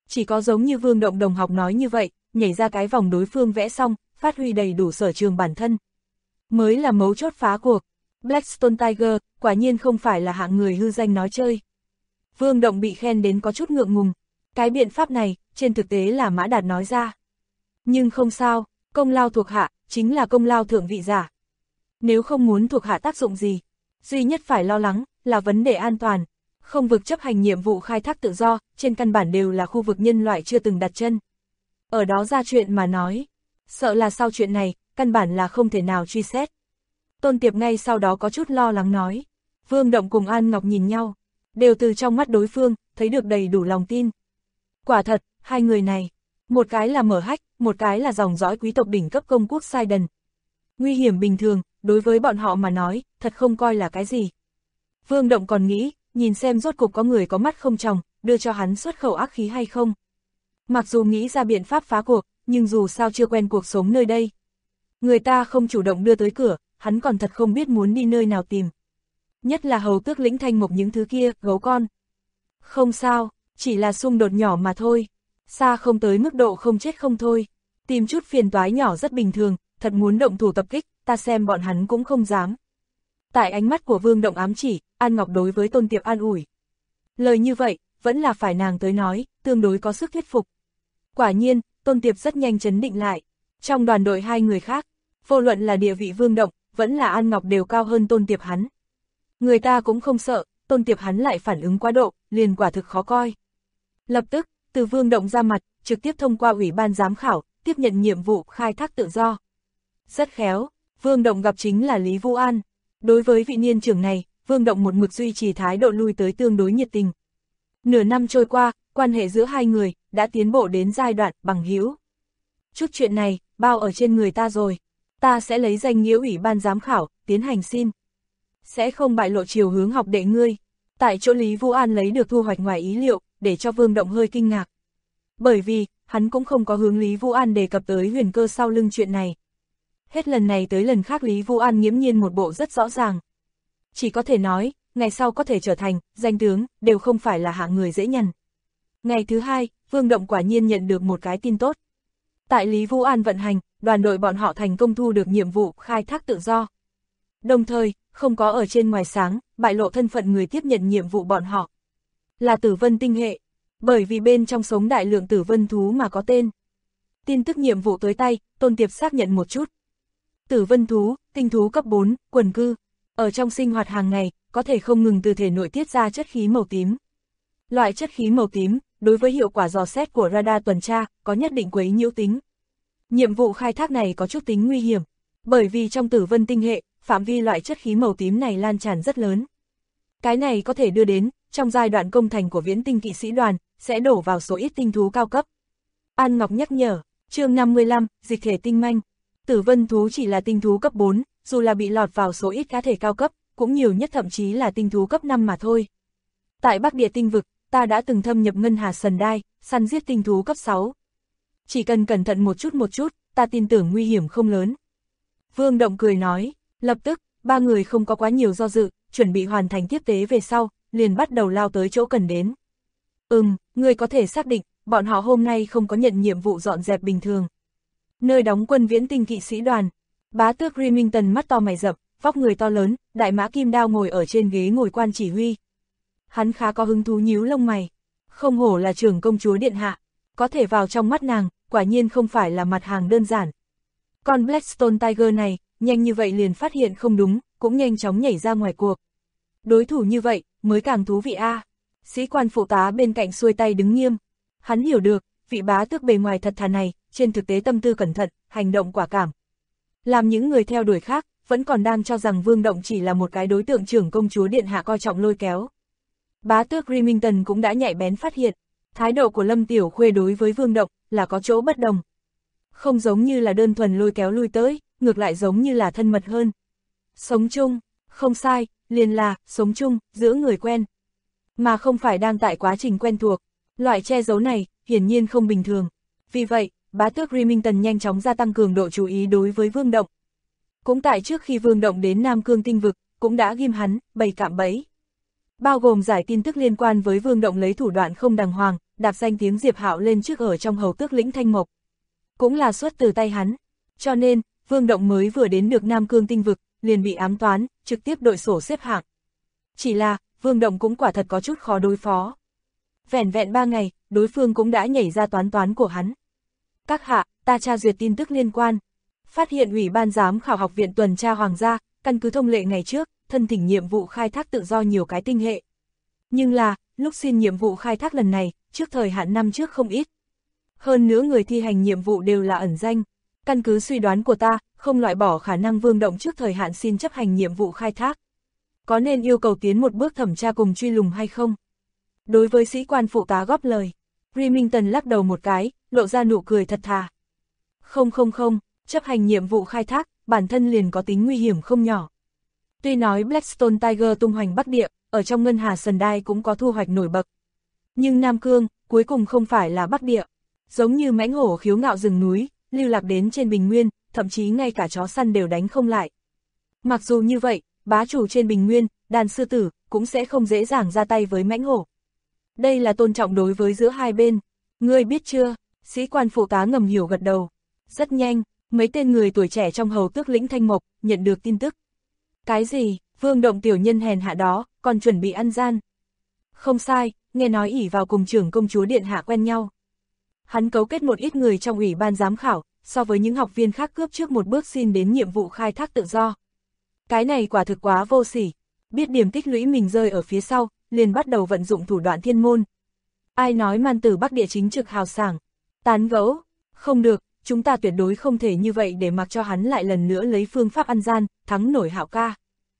Speaker 2: Chỉ có giống như Vương Động đồng học nói như vậy, nhảy ra cái vòng đối phương vẽ xong, phát huy đầy đủ sở trường bản thân. Mới là mấu chốt phá cuộc. Blackstone Tiger, quả nhiên không phải là hạng người hư danh nói chơi. Vương Động bị khen đến có chút ngượng ngùng. Cái biện pháp này, trên thực tế là Mã Đạt nói ra. Nhưng không sao, công lao thuộc hạ, chính là công lao thượng vị giả. Nếu không muốn thuộc hạ tác dụng gì, duy nhất phải lo lắng, là vấn đề an toàn. Không vực chấp hành nhiệm vụ khai thác tự do, trên căn bản đều là khu vực nhân loại chưa từng đặt chân. Ở đó ra chuyện mà nói, sợ là sau chuyện này, căn bản là không thể nào truy xét. Tôn Tiệp ngay sau đó có chút lo lắng nói. Vương Động cùng An Ngọc nhìn nhau, đều từ trong mắt đối phương, thấy được đầy đủ lòng tin. Quả thật, hai người này, một cái là mở hách, một cái là dòng dõi quý tộc đỉnh cấp công quốc Sidon. Nguy hiểm bình thường, đối với bọn họ mà nói, thật không coi là cái gì. Vương Động còn nghĩ, nhìn xem rốt cục có người có mắt không tròng, đưa cho hắn xuất khẩu ác khí hay không. Mặc dù nghĩ ra biện pháp phá cuộc, nhưng dù sao chưa quen cuộc sống nơi đây. Người ta không chủ động đưa tới cửa, hắn còn thật không biết muốn đi nơi nào tìm. Nhất là hầu tước lĩnh thanh mục những thứ kia, gấu con. Không sao, chỉ là xung đột nhỏ mà thôi. Xa không tới mức độ không chết không thôi. Tìm chút phiền toái nhỏ rất bình thường, thật muốn động thủ tập kích, ta xem bọn hắn cũng không dám. Tại ánh mắt của Vương Động ám chỉ, An Ngọc đối với Tôn Tiệp an ủi. Lời như vậy, vẫn là phải nàng tới nói, tương đối có sức thuyết phục. Quả nhiên, Tôn Tiệp rất nhanh chấn định lại. Trong đoàn đội hai người khác, vô luận là địa vị Vương Động, vẫn là An Ngọc đều cao hơn Tôn Tiệp hắn. Người ta cũng không sợ, Tôn Tiệp hắn lại phản ứng quá độ, liền quả thực khó coi. Lập tức, từ Vương Động ra mặt, trực tiếp thông qua ủy ban giám khảo, tiếp nhận nhiệm vụ khai thác tự do. Rất khéo, Vương Động gặp chính là Lý Vũ An. Đối với vị niên trưởng này, Vương Động một mực duy trì thái độ lui tới tương đối nhiệt tình. Nửa năm trôi qua, quan hệ giữa hai người đã tiến bộ đến giai đoạn bằng hữu. Chút chuyện này, bao ở trên người ta rồi. Ta sẽ lấy danh nghĩa ủy ban giám khảo, tiến hành xin. Sẽ không bại lộ chiều hướng học đệ ngươi. Tại chỗ Lý Vũ An lấy được thu hoạch ngoài ý liệu, để cho Vương Động hơi kinh ngạc. Bởi vì, hắn cũng không có hướng Lý Vũ An đề cập tới Huyền Cơ sau lưng chuyện này. Hết lần này tới lần khác Lý Vũ An nghiễm nhiên một bộ rất rõ ràng. Chỉ có thể nói, ngày sau có thể trở thành, danh tướng, đều không phải là hạng người dễ nhằn. Ngày thứ hai, Vương Động quả nhiên nhận được một cái tin tốt. Tại Lý Vũ An vận hành, đoàn đội bọn họ thành công thu được nhiệm vụ khai thác tự do. Đồng thời, không có ở trên ngoài sáng, bại lộ thân phận người tiếp nhận nhiệm vụ bọn họ. Là tử vân tinh hệ, bởi vì bên trong sống đại lượng tử vân thú mà có tên. Tin tức nhiệm vụ tới tay, Tôn Tiệp xác nhận một chút. Tử vân thú, tinh thú cấp 4, quần cư. Ở trong sinh hoạt hàng ngày, có thể không ngừng từ thể nội tiết ra chất khí màu tím. Loại chất khí màu tím, đối với hiệu quả dò xét của radar tuần tra, có nhất định quấy nhiễu tính. Nhiệm vụ khai thác này có chút tính nguy hiểm, bởi vì trong tử vân tinh hệ, phạm vi loại chất khí màu tím này lan tràn rất lớn. Cái này có thể đưa đến, trong giai đoạn công thành của viễn tinh kỵ sĩ đoàn, sẽ đổ vào số ít tinh thú cao cấp. An Ngọc nhắc nhở, chương 55, dịch thể tinh manh. Tử vân thú chỉ là tinh thú cấp 4, dù là bị lọt vào số ít cá thể cao cấp, cũng nhiều nhất thậm chí là tinh thú cấp 5 mà thôi. Tại Bắc Địa tinh vực, ta đã từng thâm nhập ngân hà sần đai, săn giết tinh thú cấp 6. Chỉ cần cẩn thận một chút, ta tin tưởng nguy hiểm không lớn. Vương Động cười nói, lập tức, ba người không có quá nhiều do dự, chuẩn bị hoàn thành tiếp tế về sau, liền bắt đầu lao tới chỗ cần đến. Người có thể xác định, bọn họ hôm nay không có nhận nhiệm vụ dọn dẹp bình thường. Nơi đóng quân viễn tinh kỵ sĩ đoàn, bá tước Remington mắt to mày rậm, vóc người to lớn, đại mã kim đao ngồi ở trên ghế ngồi quan chỉ huy. Hắn khá có hứng thú nhíu lông mày, không hổ là trưởng công chúa điện hạ, có thể vào trong mắt nàng, quả nhiên không phải là mặt hàng đơn giản. Con Blackstone Tiger này, nhanh như vậy liền phát hiện không đúng, cũng nhanh chóng nhảy ra ngoài cuộc. Đối thủ như vậy, mới càng thú vị a. Sĩ quan phụ tá bên cạnh xuôi tay đứng nghiêm. Hắn hiểu được, vị bá tước bề ngoài thật thà này, trên thực tế tâm tư cẩn thận, hành động quả cảm. Làm những người theo đuổi khác, vẫn còn đang cho rằng Vương Động chỉ là một cái đối tượng trưởng công chúa điện hạ coi trọng lôi kéo. Bá tước Remington cũng đã nhạy bén phát hiện, thái độ của Lâm Tiểu Khuê đối với Vương Động là có chỗ bất đồng. Không giống như là đơn thuần lôi kéo lui tới, ngược lại giống như là thân mật hơn. Sống chung, không sai, liền là sống chung giữa người quen, mà không phải đang tại quá trình quen thuộc. Loại che giấu này hiển nhiên không bình thường. Vì vậy, bá tước Remington nhanh chóng gia tăng cường độ chú ý đối với Vương Động. Cũng tại trước khi Vương Động đến Nam Cương tinh vực, cũng đã ghim hắn, bày cạm bẫy. bao gồm giải tin tức liên quan với Vương Động lấy thủ đoạn không đàng hoàng, đạp danh tiếng Diệp Hạo lên trước ở trong hầu tước lĩnh Thanh Mộc. Cũng là xuất từ tay hắn, cho nên, Vương Động mới vừa đến được Nam Cương tinh vực, liền bị ám toán, trực tiếp đội sổ xếp hạng. Chỉ là, Vương Động cũng quả thật có chút khó đối phó. Vẻn vẹn 3 ngày, đối phương cũng đã nhảy ra toán của hắn. Các hạ, ta tra duyệt tin tức liên quan. Phát hiện Ủy ban giám khảo học viện tuần tra Hoàng gia, căn cứ thông lệ ngày trước, thân thỉnh nhiệm vụ khai thác tự do nhiều cái tinh hệ. Nhưng là, lúc xin nhiệm vụ khai thác lần này, trước thời hạn năm trước không ít. Hơn nữa người thi hành nhiệm vụ đều là ẩn danh. Căn cứ suy đoán của ta, không loại bỏ khả năng Vương Động trước thời hạn xin chấp hành nhiệm vụ khai thác. Có nên yêu cầu tiến một bước thẩm tra cùng truy lùng hay không? Đối với sĩ quan phụ tá góp lời, Remington lắc đầu một cái, lộ ra nụ cười thật thà. Không, chấp hành nhiệm vụ khai thác, bản thân liền có tính nguy hiểm không nhỏ. Tuy nói Blackstone Tiger tung hoành Bắc Địa, ở trong Ngân Hà Sần Đai cũng có thu hoạch nổi bật. Nhưng Nam Cương, cuối cùng không phải là Bắc Địa. Giống như mãnh hổ khiếu ngạo rừng núi, lưu lạc đến trên bình nguyên, thậm chí ngay cả chó săn đều đánh không lại. Mặc dù như vậy, bá chủ trên bình nguyên, đàn sư tử, cũng sẽ không dễ dàng ra tay với mãnh hổ. Đây là tôn trọng đối với giữa hai bên. Ngươi biết chưa? Sĩ quan phụ tá ngầm hiểu gật đầu. Rất nhanh, mấy tên người tuổi trẻ trong hầu tước lĩnh Thanh Mộc, nhận được tin tức. Cái gì? Vương Động tiểu nhân hèn hạ đó, còn chuẩn bị ăn gian. Không sai, nghe nói ỷ vào cùng trưởng công chúa điện hạ quen nhau. Hắn cấu kết một ít người trong ủy ban giám khảo, so với những học viên khác cướp trước một bước xin đến nhiệm vụ khai thác tự do. Cái này quả thực quá vô sỉ, biết điểm tích lũy mình rơi ở phía sau, liền bắt đầu vận dụng thủ đoạn thiên môn. Ai nói man tử Bắc Địa chính trực hào sảng, tán gẫu, không được, chúng ta tuyệt đối không thể như vậy để mặc cho hắn lại lần nữa lấy phương pháp ăn gian, thắng nổi Hạo ca.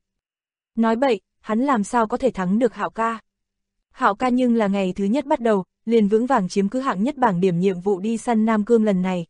Speaker 2: Nói bậy, hắn làm sao có thể thắng được Hạo ca? Hạo ca nhưng là ngày thứ nhất bắt đầu, liền vững vàng chiếm cứ hạng nhất bảng điểm nhiệm vụ đi săn Nam Cương lần này.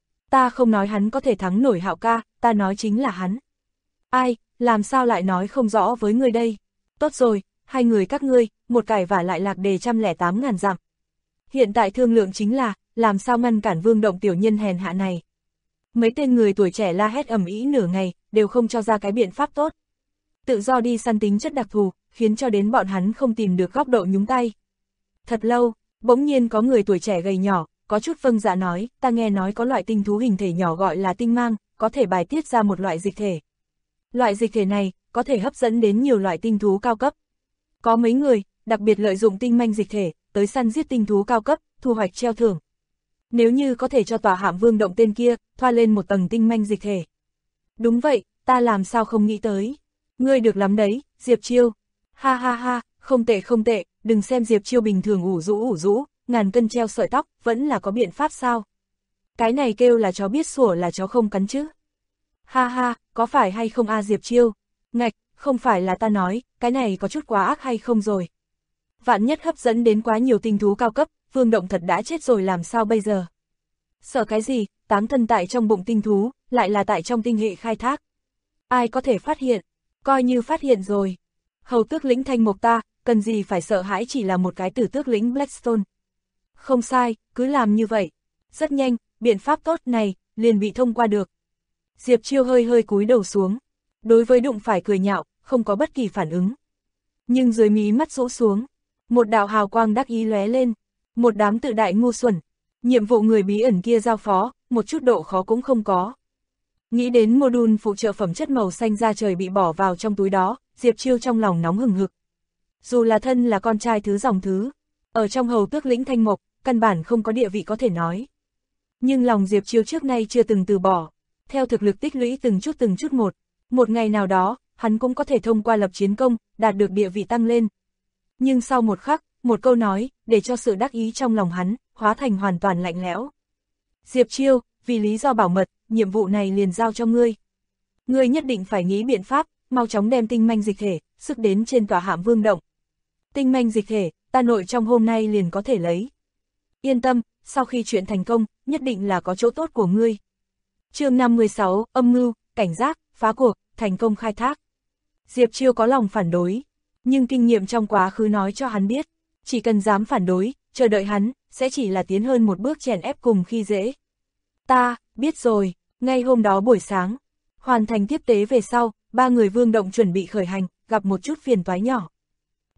Speaker 2: Ta không nói hắn có thể thắng nổi Hạo ca, ta nói chính là hắn. Ai, làm sao lại nói không rõ với ngươi đây? Tốt rồi, hai người các ngươi, một cải vả lại lạc đề 108.000 dặm. Hiện tại thương lượng chính là, làm sao ngăn cản Vương Động tiểu nhân hèn hạ này. Mấy tên người tuổi trẻ la hét ầm ĩ nửa ngày, đều không cho ra cái biện pháp tốt. Tự do đi săn tính chất đặc thù, khiến cho đến bọn hắn không tìm được góc độ nhúng tay. Thật lâu, bỗng nhiên có người tuổi trẻ gầy nhỏ, có chút vâng dạ nói, ta nghe nói có loại tinh thú hình thể nhỏ gọi là tinh mang, có thể bài tiết ra một loại dịch thể. Loại dịch thể này, có thể hấp dẫn đến nhiều loại tinh thú cao cấp. Có mấy người, đặc biệt lợi dụng tinh manh dịch thể, tới săn giết tinh thú cao cấp, thu hoạch treo thưởng. Nếu như có thể cho tòa hạm Vương Động tên kia, thoa lên một tầng tinh manh dịch thể. Đúng vậy, ta làm sao không nghĩ tới. Ngươi được lắm đấy, Diệp Chiêu. Ha ha ha, không tệ, đừng xem Diệp Chiêu bình thường ủ rũ, ngàn cân treo sợi tóc, vẫn là có biện pháp sao. Cái này kêu là chó biết sủa là chó không cắn chứ. Ha ha, có phải hay không Diệp Chiêu? Ngạch, không phải là ta nói, cái này có chút quá ác hay không rồi. Vạn nhất hấp dẫn đến quá nhiều tinh thú cao cấp, Vương Động thật đã chết rồi làm sao bây giờ? Sợ cái gì, táng thân tại trong bụng tinh thú, lại là tại trong tinh hệ khai thác. Ai có thể phát hiện? Coi như phát hiện rồi. Hầu tước lĩnh Thanh Mộc ta, cần gì phải sợ hãi chỉ là một cái tử tước lĩnh Blackstone. Không sai, cứ làm như vậy. Rất nhanh, biện pháp tốt này, liền bị thông qua được. Diệp Chiêu hơi cúi đầu xuống. Đối với đụng phải cười nhạo, không có bất kỳ phản ứng. Nhưng dưới mí mắt rũ xuống, một đạo hào quang đắc ý lóe lên. Một đám tự đại ngu xuẩn. Nhiệm vụ người bí ẩn kia giao phó, một chút độ khó cũng không có. Nghĩ đến module phụ trợ phẩm chất màu xanh da trời bị bỏ vào trong túi đó, Diệp Chiêu trong lòng nóng hừng hực. Dù là thân là con trai thứ dòng thứ, ở trong hầu tước lĩnh Thanh Mộc, căn bản không có địa vị có thể nói. Nhưng lòng Diệp Chiêu trước nay chưa từng từ bỏ, theo thực lực tích lũy từng chút một ngày nào đó, hắn cũng có thể thông qua lập chiến công, đạt được địa vị tăng lên. Nhưng sau một khắc, một câu nói, để cho sự đắc ý trong lòng hắn, hóa thành hoàn toàn lạnh lẽo. Diệp Chiêu, vì lý do bảo mật, nhiệm vụ này liền giao cho ngươi. Ngươi nhất định phải nghĩ biện pháp, mau chóng đem tinh manh dịch thể, sức đến trên tòa hạm Vương Động. Tinh manh dịch thể, ta nội trong hôm nay liền có thể lấy. Yên tâm, sau khi chuyện thành công, nhất định là có chỗ tốt của ngươi. Chương 56, âm mưu, cảnh giác, phá cuộc, thành công khai thác. Diệp Chiêu có lòng phản đối, nhưng kinh nghiệm trong quá khứ nói cho hắn biết, chỉ cần dám phản đối, chờ đợi hắn, sẽ chỉ là tiến hơn một bước chèn ép cùng khi dễ. Ta, biết rồi, ngay hôm đó buổi sáng, hoàn thành tiếp tế về sau, ba người Vương Động chuẩn bị khởi hành, gặp một chút phiền toái nhỏ.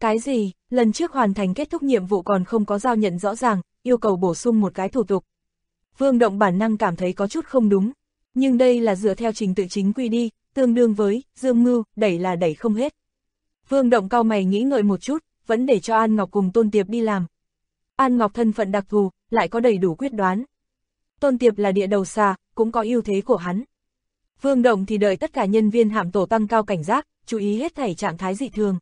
Speaker 2: Cái gì, lần trước hoàn thành kết thúc nhiệm vụ còn không có giao nhận rõ ràng, yêu cầu bổ sung một cái thủ tục. Vương Động bản năng cảm thấy có chút không đúng, nhưng đây là dựa theo trình tự chính quy đi, tương đương với, dương mưu, đẩy là đẩy không hết. Vương Động cau mày nghĩ ngợi một chút, vẫn để cho An Ngọc cùng Tôn Tiệp đi làm. An Ngọc thân phận đặc thù, lại có đầy đủ quyết đoán. Tôn Tiệp là địa đầu xà, cũng có ưu thế của hắn. Vương Động thì đợi tất cả nhân viên hạm tổ tăng cao cảnh giác, chú ý hết thảy trạng thái dị thường.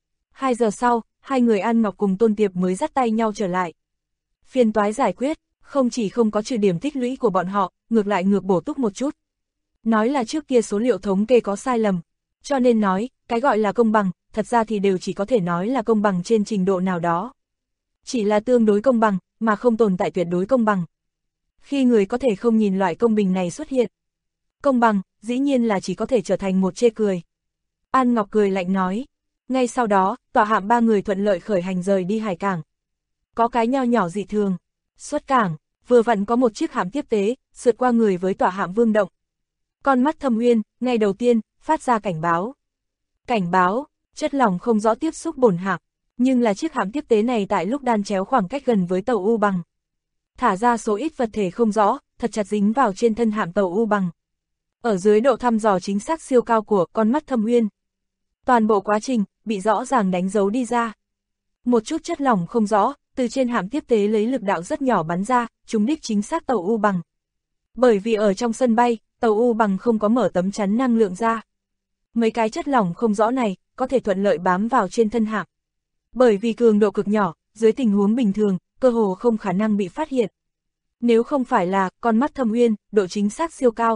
Speaker 2: 2 giờ sau, hai người An Ngọc cùng Tôn Tiệp mới dắt tay nhau trở lại. Phiền toái giải quyết, không chỉ không có trừ điểm tích lũy của bọn họ, ngược lại ngược bổ túc một chút. Nói là trước kia số liệu thống kê có sai lầm, cho nên nói, cái gọi là công bằng, thật ra thì đều chỉ có thể nói là công bằng trên trình độ nào đó. Chỉ là tương đối công bằng, mà không tồn tại tuyệt đối công bằng. Khi người có thể không nhìn loại công bình này xuất hiện, công bằng, dĩ nhiên là chỉ có thể trở thành một chê cười. An Ngọc cười lạnh nói. Ngay sau đó, tòa hạm 3 người thuận lợi khởi hành rời đi hải cảng. Có cái nho nhỏ dị thường. Xuất cảng, vừa vặn có một chiếc hạm tiếp tế, sượt qua người với tòa hạm Vương Động. Con mắt Thâm Uyên, ngay đầu tiên, phát ra cảnh báo. Cảnh báo, chất lỏng không rõ tiếp xúc bổn hạm, nhưng là chiếc hạm tiếp tế này tại lúc đan chéo khoảng cách gần với tàu U Bằng. Thả ra số ít vật thể không rõ, thật chặt dính vào trên thân hạm tàu U Bằng. Ở dưới độ thăm dò chính xác siêu cao của con mắt Thâm Uyên. Toàn bộ quá trình, bị rõ ràng đánh dấu đi ra. Một chút chất lỏng không rõ, từ trên hạm tiếp tế lấy lực đạo rất nhỏ bắn ra, trúng đích chính xác tàu U Bằng. Bởi vì ở trong sân bay, tàu U Bằng không có mở tấm chắn năng lượng ra. Mấy cái chất lỏng không rõ này, có thể thuận lợi bám vào trên thân hạm. Bởi vì cường độ cực nhỏ, dưới tình huống bình thường, cơ hồ không khả năng bị phát hiện. Nếu không phải là con mắt Thâm Uyên, độ chính xác siêu cao.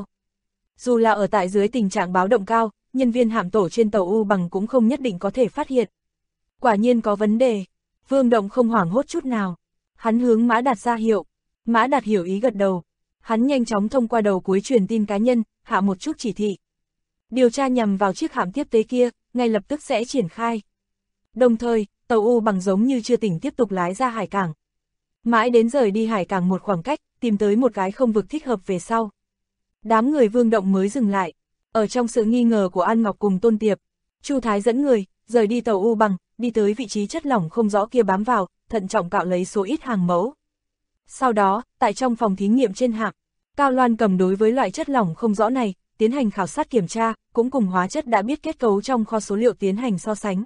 Speaker 2: Dù là ở tại dưới tình trạng báo động cao, nhân viên hạm tổ trên tàu U Bằng cũng không nhất định có thể phát hiện. Quả nhiên có vấn đề. Vương Động không hoảng hốt chút nào. Hắn hướng Mã Đạt ra hiệu. Mã Đạt hiểu ý gật đầu. Hắn nhanh chóng thông qua đầu cuối truyền tin cá nhân, hạ một chút chỉ thị. Điều tra nhằm vào chiếc hạm tiếp tế kia, ngay lập tức sẽ triển khai. Đồng thời, tàu U Bằng giống như chưa tỉnh tiếp tục lái ra hải cảng. Mãi đến rời đi hải cảng một khoảng cách, tìm tới một cái không vực thích hợp về sau. Đám người Vương Động mới dừng lại. Ở trong sự nghi ngờ của An Ngọc cùng Tôn Tiệp, Chu Thái dẫn người, rời đi tàu U Bằng, đi tới vị trí chất lỏng không rõ kia bám vào, thận trọng cạo lấy số ít hàng mẫu. Sau đó, tại trong phòng thí nghiệm trên hạm, Cao Loan cầm đối với loại chất lỏng không rõ này, tiến hành khảo sát kiểm tra, cũng cùng hóa chất đã biết kết cấu trong kho số liệu tiến hành so sánh.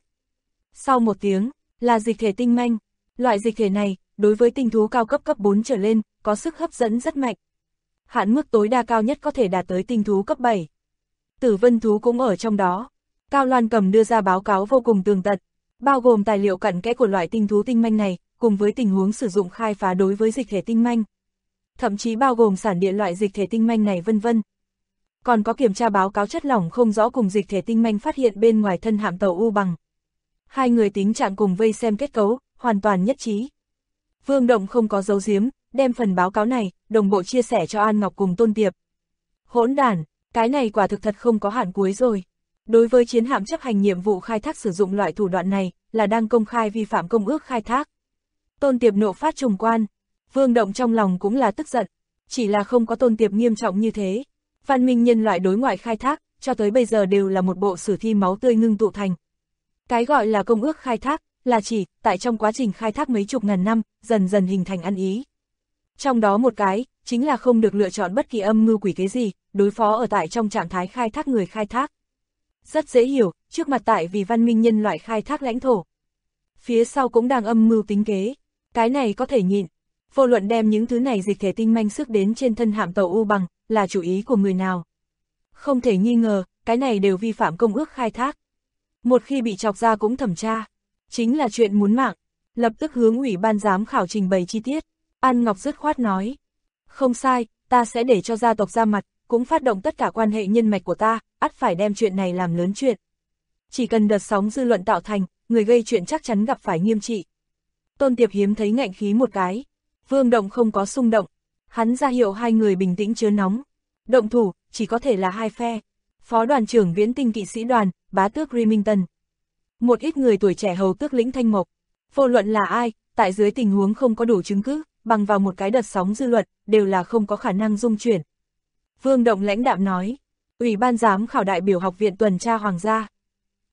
Speaker 2: Sau một tiếng, là dịch thể tinh manh. Loại dịch thể này, đối với tinh thú cao cấp 4 trở lên, có sức hấp dẫn rất mạnh. Hạn mức tối đa cao nhất có thể đạt tới tinh thú cấp 7. Tử vân thú cũng ở trong đó. Cao Loan cầm đưa ra báo cáo vô cùng tường tận, bao gồm tài liệu cặn kẽ của loại tinh thú tinh manh này, cùng với tình huống sử dụng khai phá đối với dịch thể tinh manh. Thậm chí bao gồm sản địa loại dịch thể tinh manh này vân vân. Còn có kiểm tra báo cáo chất lỏng không rõ cùng dịch thể tinh manh phát hiện bên ngoài thân hạm tàu U Bằng. Hai người tính trạng cùng vây xem kết cấu, hoàn toàn nhất trí. Vương Động không có giấu giếm, đem phần báo cáo này, đồng bộ chia sẻ cho An Ngọc cùng Tôn Tiệp. Hỗn đản, cái này quả thực thật không có hạn cuối rồi. Đối với chiến hạm chấp hành nhiệm vụ khai thác sử dụng loại thủ đoạn này, là đang công khai vi phạm công ước khai thác. Tôn Tiệp nộ phát trùng quan. Vương Động trong lòng cũng là tức giận, chỉ là không có Tôn Tiệp nghiêm trọng như thế. Văn minh nhân loại đối ngoại khai thác, cho tới bây giờ đều là một bộ sử thi máu tươi ngưng tụ thành. Cái gọi là công ước khai thác, là chỉ, tại trong quá trình khai thác mấy chục ngàn năm, dần dần hình thành ăn ý. Trong đó một cái, chính là không được lựa chọn bất kỳ âm mưu quỷ kế gì, đối phó ở tại trong trạng thái khai thác người khai thác. Rất dễ hiểu, trước mặt tại vì văn minh nhân loại khai thác lãnh thổ. Phía sau cũng đang âm mưu tính kế, cái này có thể nhịn. Vô luận đem những thứ này dịch thể tinh manh sức đến trên thân hạm tàu U Bằng, là chủ ý của người nào. Không thể nghi ngờ, cái này đều vi phạm công ước khai thác. Một khi bị chọc ra cũng thẩm tra, chính là chuyện muốn mạng, lập tức hướng ủy ban giám khảo trình bày chi tiết. An Ngọc dứt khoát nói, không sai, ta sẽ để cho gia tộc ra mặt, cũng phát động tất cả quan hệ nhân mạch của ta, ắt phải đem chuyện này làm lớn chuyện. Chỉ cần đợt sóng dư luận tạo thành, người gây chuyện chắc chắn gặp phải nghiêm trị. Tôn Tiệp hiếm thấy ngạnh khí một cái. Vương Động không có xung động, hắn ra hiệu hai người bình tĩnh chớ nóng. Động thủ, chỉ có thể là hai phe. Phó đoàn trưởng Viễn Tinh kỵ sĩ đoàn, bá tước Remington. Một ít người tuổi trẻ hầu tước lĩnh Thanh Mộc. Vô luận là ai, tại dưới tình huống không có đủ chứng cứ, bằng vào một cái đợt sóng dư luận, đều là không có khả năng dung chuyển. Vương Động lãnh đạm nói, ủy ban giám khảo đại biểu học viện tuần tra hoàng gia.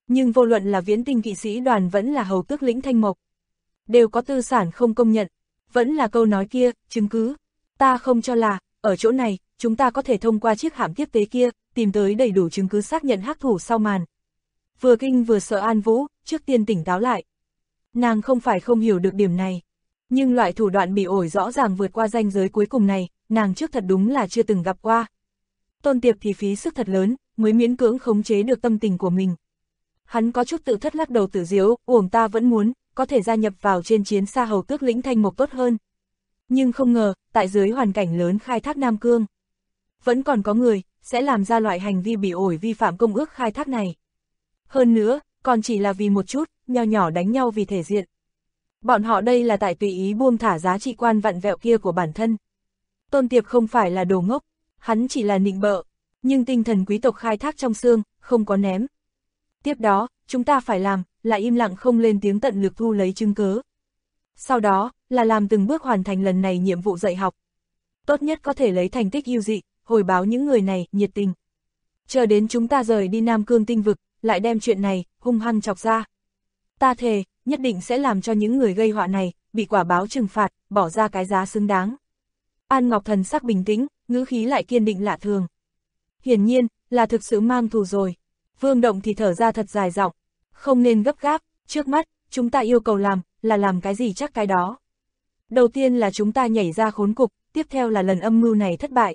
Speaker 2: Nhưng vô luận là Viễn Tinh kỵ sĩ đoàn vẫn là hầu tước lĩnh Thanh Mộc, đều có tư sản không công nhận. Vẫn là câu nói kia, chứng cứ. Ta không cho là, ở chỗ này, chúng ta có thể thông qua chiếc hạm tiếp tế kia, tìm tới đầy đủ chứng cứ xác nhận hắc thủ sau màn. Vừa kinh vừa sợ An Vũ, trước tiên tỉnh táo lại. Nàng không phải không hiểu được điểm này. Nhưng loại thủ đoạn bị ổi rõ ràng vượt qua ranh giới cuối cùng này, nàng trước thật đúng là chưa từng gặp qua. Tôn Tiệp thì phí sức thật lớn, mới miễn cưỡng khống chế được tâm tình của mình. Hắn có chút tự thất lắc đầu tự diếu, uổng ta vẫn muốn, có thể gia nhập vào trên chiến xa hầu tước lĩnh Thanh Mộc tốt hơn. Nhưng không ngờ, tại dưới hoàn cảnh lớn khai thác Nam Cương, vẫn còn có người, sẽ làm ra loại hành vi bị ổi vi phạm công ước khai thác này. Hơn nữa, còn chỉ là vì một chút, nho nhỏ đánh nhau vì thể diện. Bọn họ đây là tại tùy ý buông thả giá trị quan vặn vẹo kia của bản thân. Tôn Tiệp không phải là đồ ngốc, hắn chỉ là nịnh bợ, nhưng tinh thần quý tộc khai thác trong xương, không có ném. Tiếp đó, chúng ta phải làm, là im lặng không lên tiếng tận lực thu lấy chứng cứ. Sau đó, là làm từng bước hoàn thành lần này nhiệm vụ dạy học. Tốt nhất có thể lấy thành tích ưu dị, hồi báo những người này, nhiệt tình. Chờ đến chúng ta rời đi Nam Cương tinh vực, lại đem chuyện này, hung hăng chọc ra. Ta thề, nhất định sẽ làm cho những người gây họa này, bị quả báo trừng phạt, bỏ ra cái giá xứng đáng. An Ngọc thần sắc bình tĩnh, ngữ khí lại kiên định lạ thường. Hiển nhiên, là thực sự mang thù rồi. Vương Động thì thở ra thật dài giọng, không nên gấp gáp, trước mắt, chúng ta yêu cầu làm, là làm cái gì chắc cái đó. Đầu tiên là chúng ta nhảy ra khốn cục, tiếp theo là lần âm mưu này thất bại.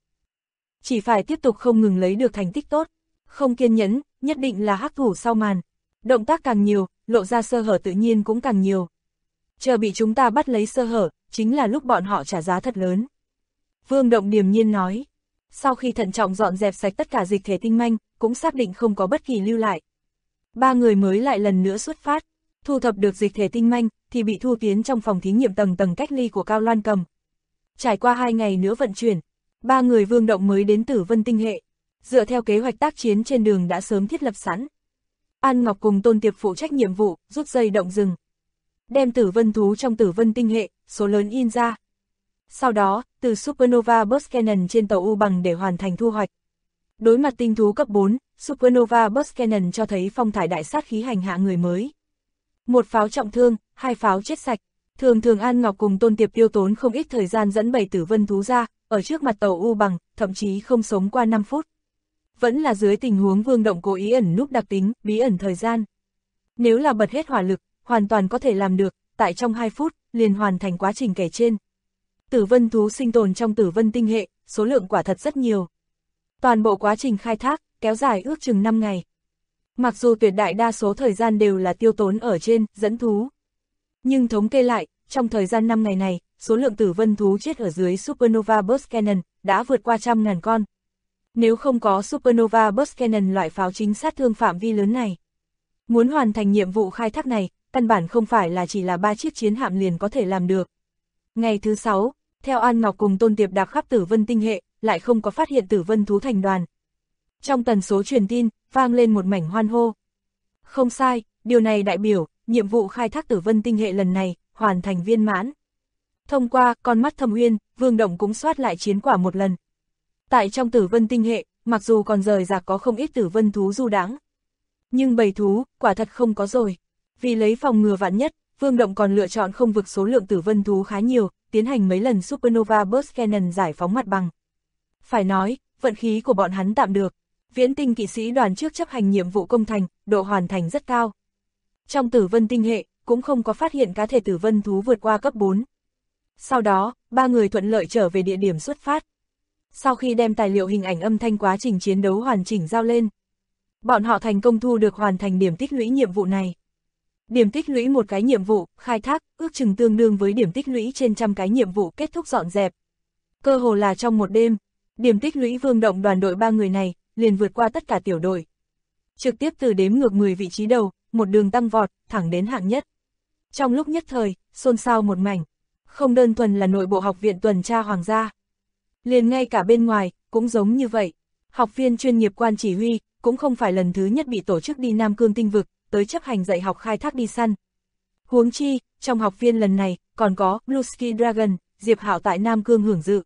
Speaker 2: Chỉ phải tiếp tục không ngừng lấy được thành tích tốt, không kiên nhẫn, nhất định là hắc thủ sau màn. Động tác càng nhiều, lộ ra sơ hở tự nhiên cũng càng nhiều. Chờ bị chúng ta bắt lấy sơ hở, chính là lúc bọn họ trả giá thật lớn. Vương Động điềm nhiên nói. Sau khi thận trọng dọn dẹp sạch tất cả dịch thể tinh manh, cũng xác định không có bất kỳ lưu lại. Ba người mới lại lần nữa xuất phát, thu thập được dịch thể tinh manh, thì bị thu tiến trong phòng thí nghiệm tầng tầng cách ly của Cao Loan Cầm. Trải qua 2 ngày nữa vận chuyển, ba người Vương Động mới đến Tử Vân tinh hệ, dựa theo kế hoạch tác chiến trên đường đã sớm thiết lập sẵn. An Ngọc cùng Tôn Tiệp phụ trách nhiệm vụ, rút dây động rừng. Đem Tử Vân thú trong Tử Vân tinh hệ, số lớn in ra. Sau đó, từ Supernova Burst Cannon trên tàu U bằng để hoàn thành thu hoạch. Đối mặt tinh thú cấp 4, Supernova Burst Cannon cho thấy phong thải đại sát khí hành hạ người mới. Một pháo trọng thương, 2 pháo chết sạch. Thường An Ngọc cùng Tôn Tiệp tiêu tốn không ít thời gian dẫn 7 Tử Vân thú ra, ở trước mặt tàu U bằng, thậm chí không sống qua 5 phút. Vẫn là dưới tình huống Vương Động cố ý ẩn núp đặc tính, bí ẩn thời gian. Nếu là bật hết hỏa lực, hoàn toàn có thể làm được, tại trong 2 phút, liền hoàn thành quá trình kể trên. Tử Vân thú sinh tồn trong Tử Vân tinh hệ, số lượng quả thật rất nhiều. Toàn bộ quá trình khai thác, kéo dài ước chừng 5 ngày. Mặc dù tuyệt đại đa số thời gian đều là tiêu tốn ở trên, dẫn thú. Nhưng thống kê lại, trong thời gian 5 ngày này, số lượng Tử Vân thú chết ở dưới Supernova Burst Cannon, đã vượt qua 100.000 con. Nếu không có Supernova Burst Cannon loại pháo chính sát thương phạm vi lớn này, muốn hoàn thành nhiệm vụ khai thác này, căn bản không phải là chỉ là 3 chiếc chiến hạm liền có thể làm được. Ngày thứ 6, theo An Ngọc cùng Tôn Tiệp đạp khắp Tử Vân tinh hệ, lại không có phát hiện Tử Vân thú thành đoàn. Trong tần số truyền tin, vang lên một mảnh hoan hô. Không sai, điều này đại biểu, nhiệm vụ khai thác Tử Vân tinh hệ lần này, hoàn thành viên mãn. Thông qua con mắt Thâm Uyên, Vương Động cũng soát lại chiến quả một lần. Tại trong Tử Vân tinh hệ, mặc dù còn rời rạc có không ít Tử Vân thú du đãng, nhưng bầy thú, quả thật không có rồi. Vì lấy phòng ngừa vạn nhất, Vương Động còn lựa chọn không vực số lượng Tử Vân thú khá nhiều, tiến hành mấy lần Supernova Burst Cannon giải phóng mặt bằng. Phải nói, vận khí của bọn hắn tạm được. Viễn Tinh kỵ sĩ đoàn trước chấp hành nhiệm vụ công thành, độ hoàn thành rất cao. Trong Tử Vân tinh hệ, cũng không có phát hiện cá thể Tử Vân thú vượt qua cấp 4. Sau đó, ba người thuận lợi trở về địa điểm xuất phát. Sau khi đem tài liệu hình ảnh âm thanh quá trình chiến đấu hoàn chỉnh giao lên, bọn họ thành công thu được hoàn thành điểm tích lũy nhiệm vụ này. Điểm tích lũy một cái nhiệm vụ, khai thác, ước chừng tương đương với điểm tích lũy trên 100 cái nhiệm vụ kết thúc dọn dẹp. Cơ hồ là trong một đêm, điểm tích lũy Vương Động đoàn đội 3 người này, liền vượt qua tất cả tiểu đội. Trực tiếp từ đếm ngược 10 vị trí đầu, một đường tăng vọt, thẳng đến hạng nhất. Trong lúc nhất thời, xôn xao một mảnh, không đơn thuần là nội bộ học viện tuần tra hoàng gia. Liền ngay cả bên ngoài, cũng giống như vậy. Học viên chuyên nghiệp quan chỉ huy, cũng không phải lần thứ nhất bị tổ chức đi Nam Cương tinh vực, tới chấp hành dạy học khai thác đi săn. Huống chi, trong học viên lần này, còn có Bluesky Dragon, Diệp Hạo tại Nam Cương hưởng dự.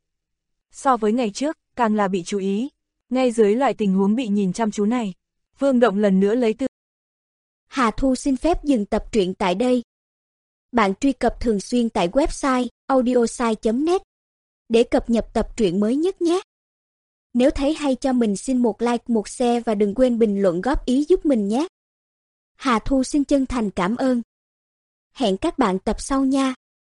Speaker 2: So với ngày trước, càng là bị chú ý. Ngay dưới loại tình huống bị nhìn chăm chú này, Vương Động lần nữa lấy tư
Speaker 3: Hà Thu xin phép dừng tập truyện tại đây. Bạn truy cập thường xuyên tại website audiosai.net để cập nhật tập truyện mới nhất nhé. Nếu thấy hay cho mình xin một like, một share và đừng quên bình luận góp ý giúp mình nhé. Hà Thu xin chân thành cảm ơn. Hẹn các bạn tập sau nha.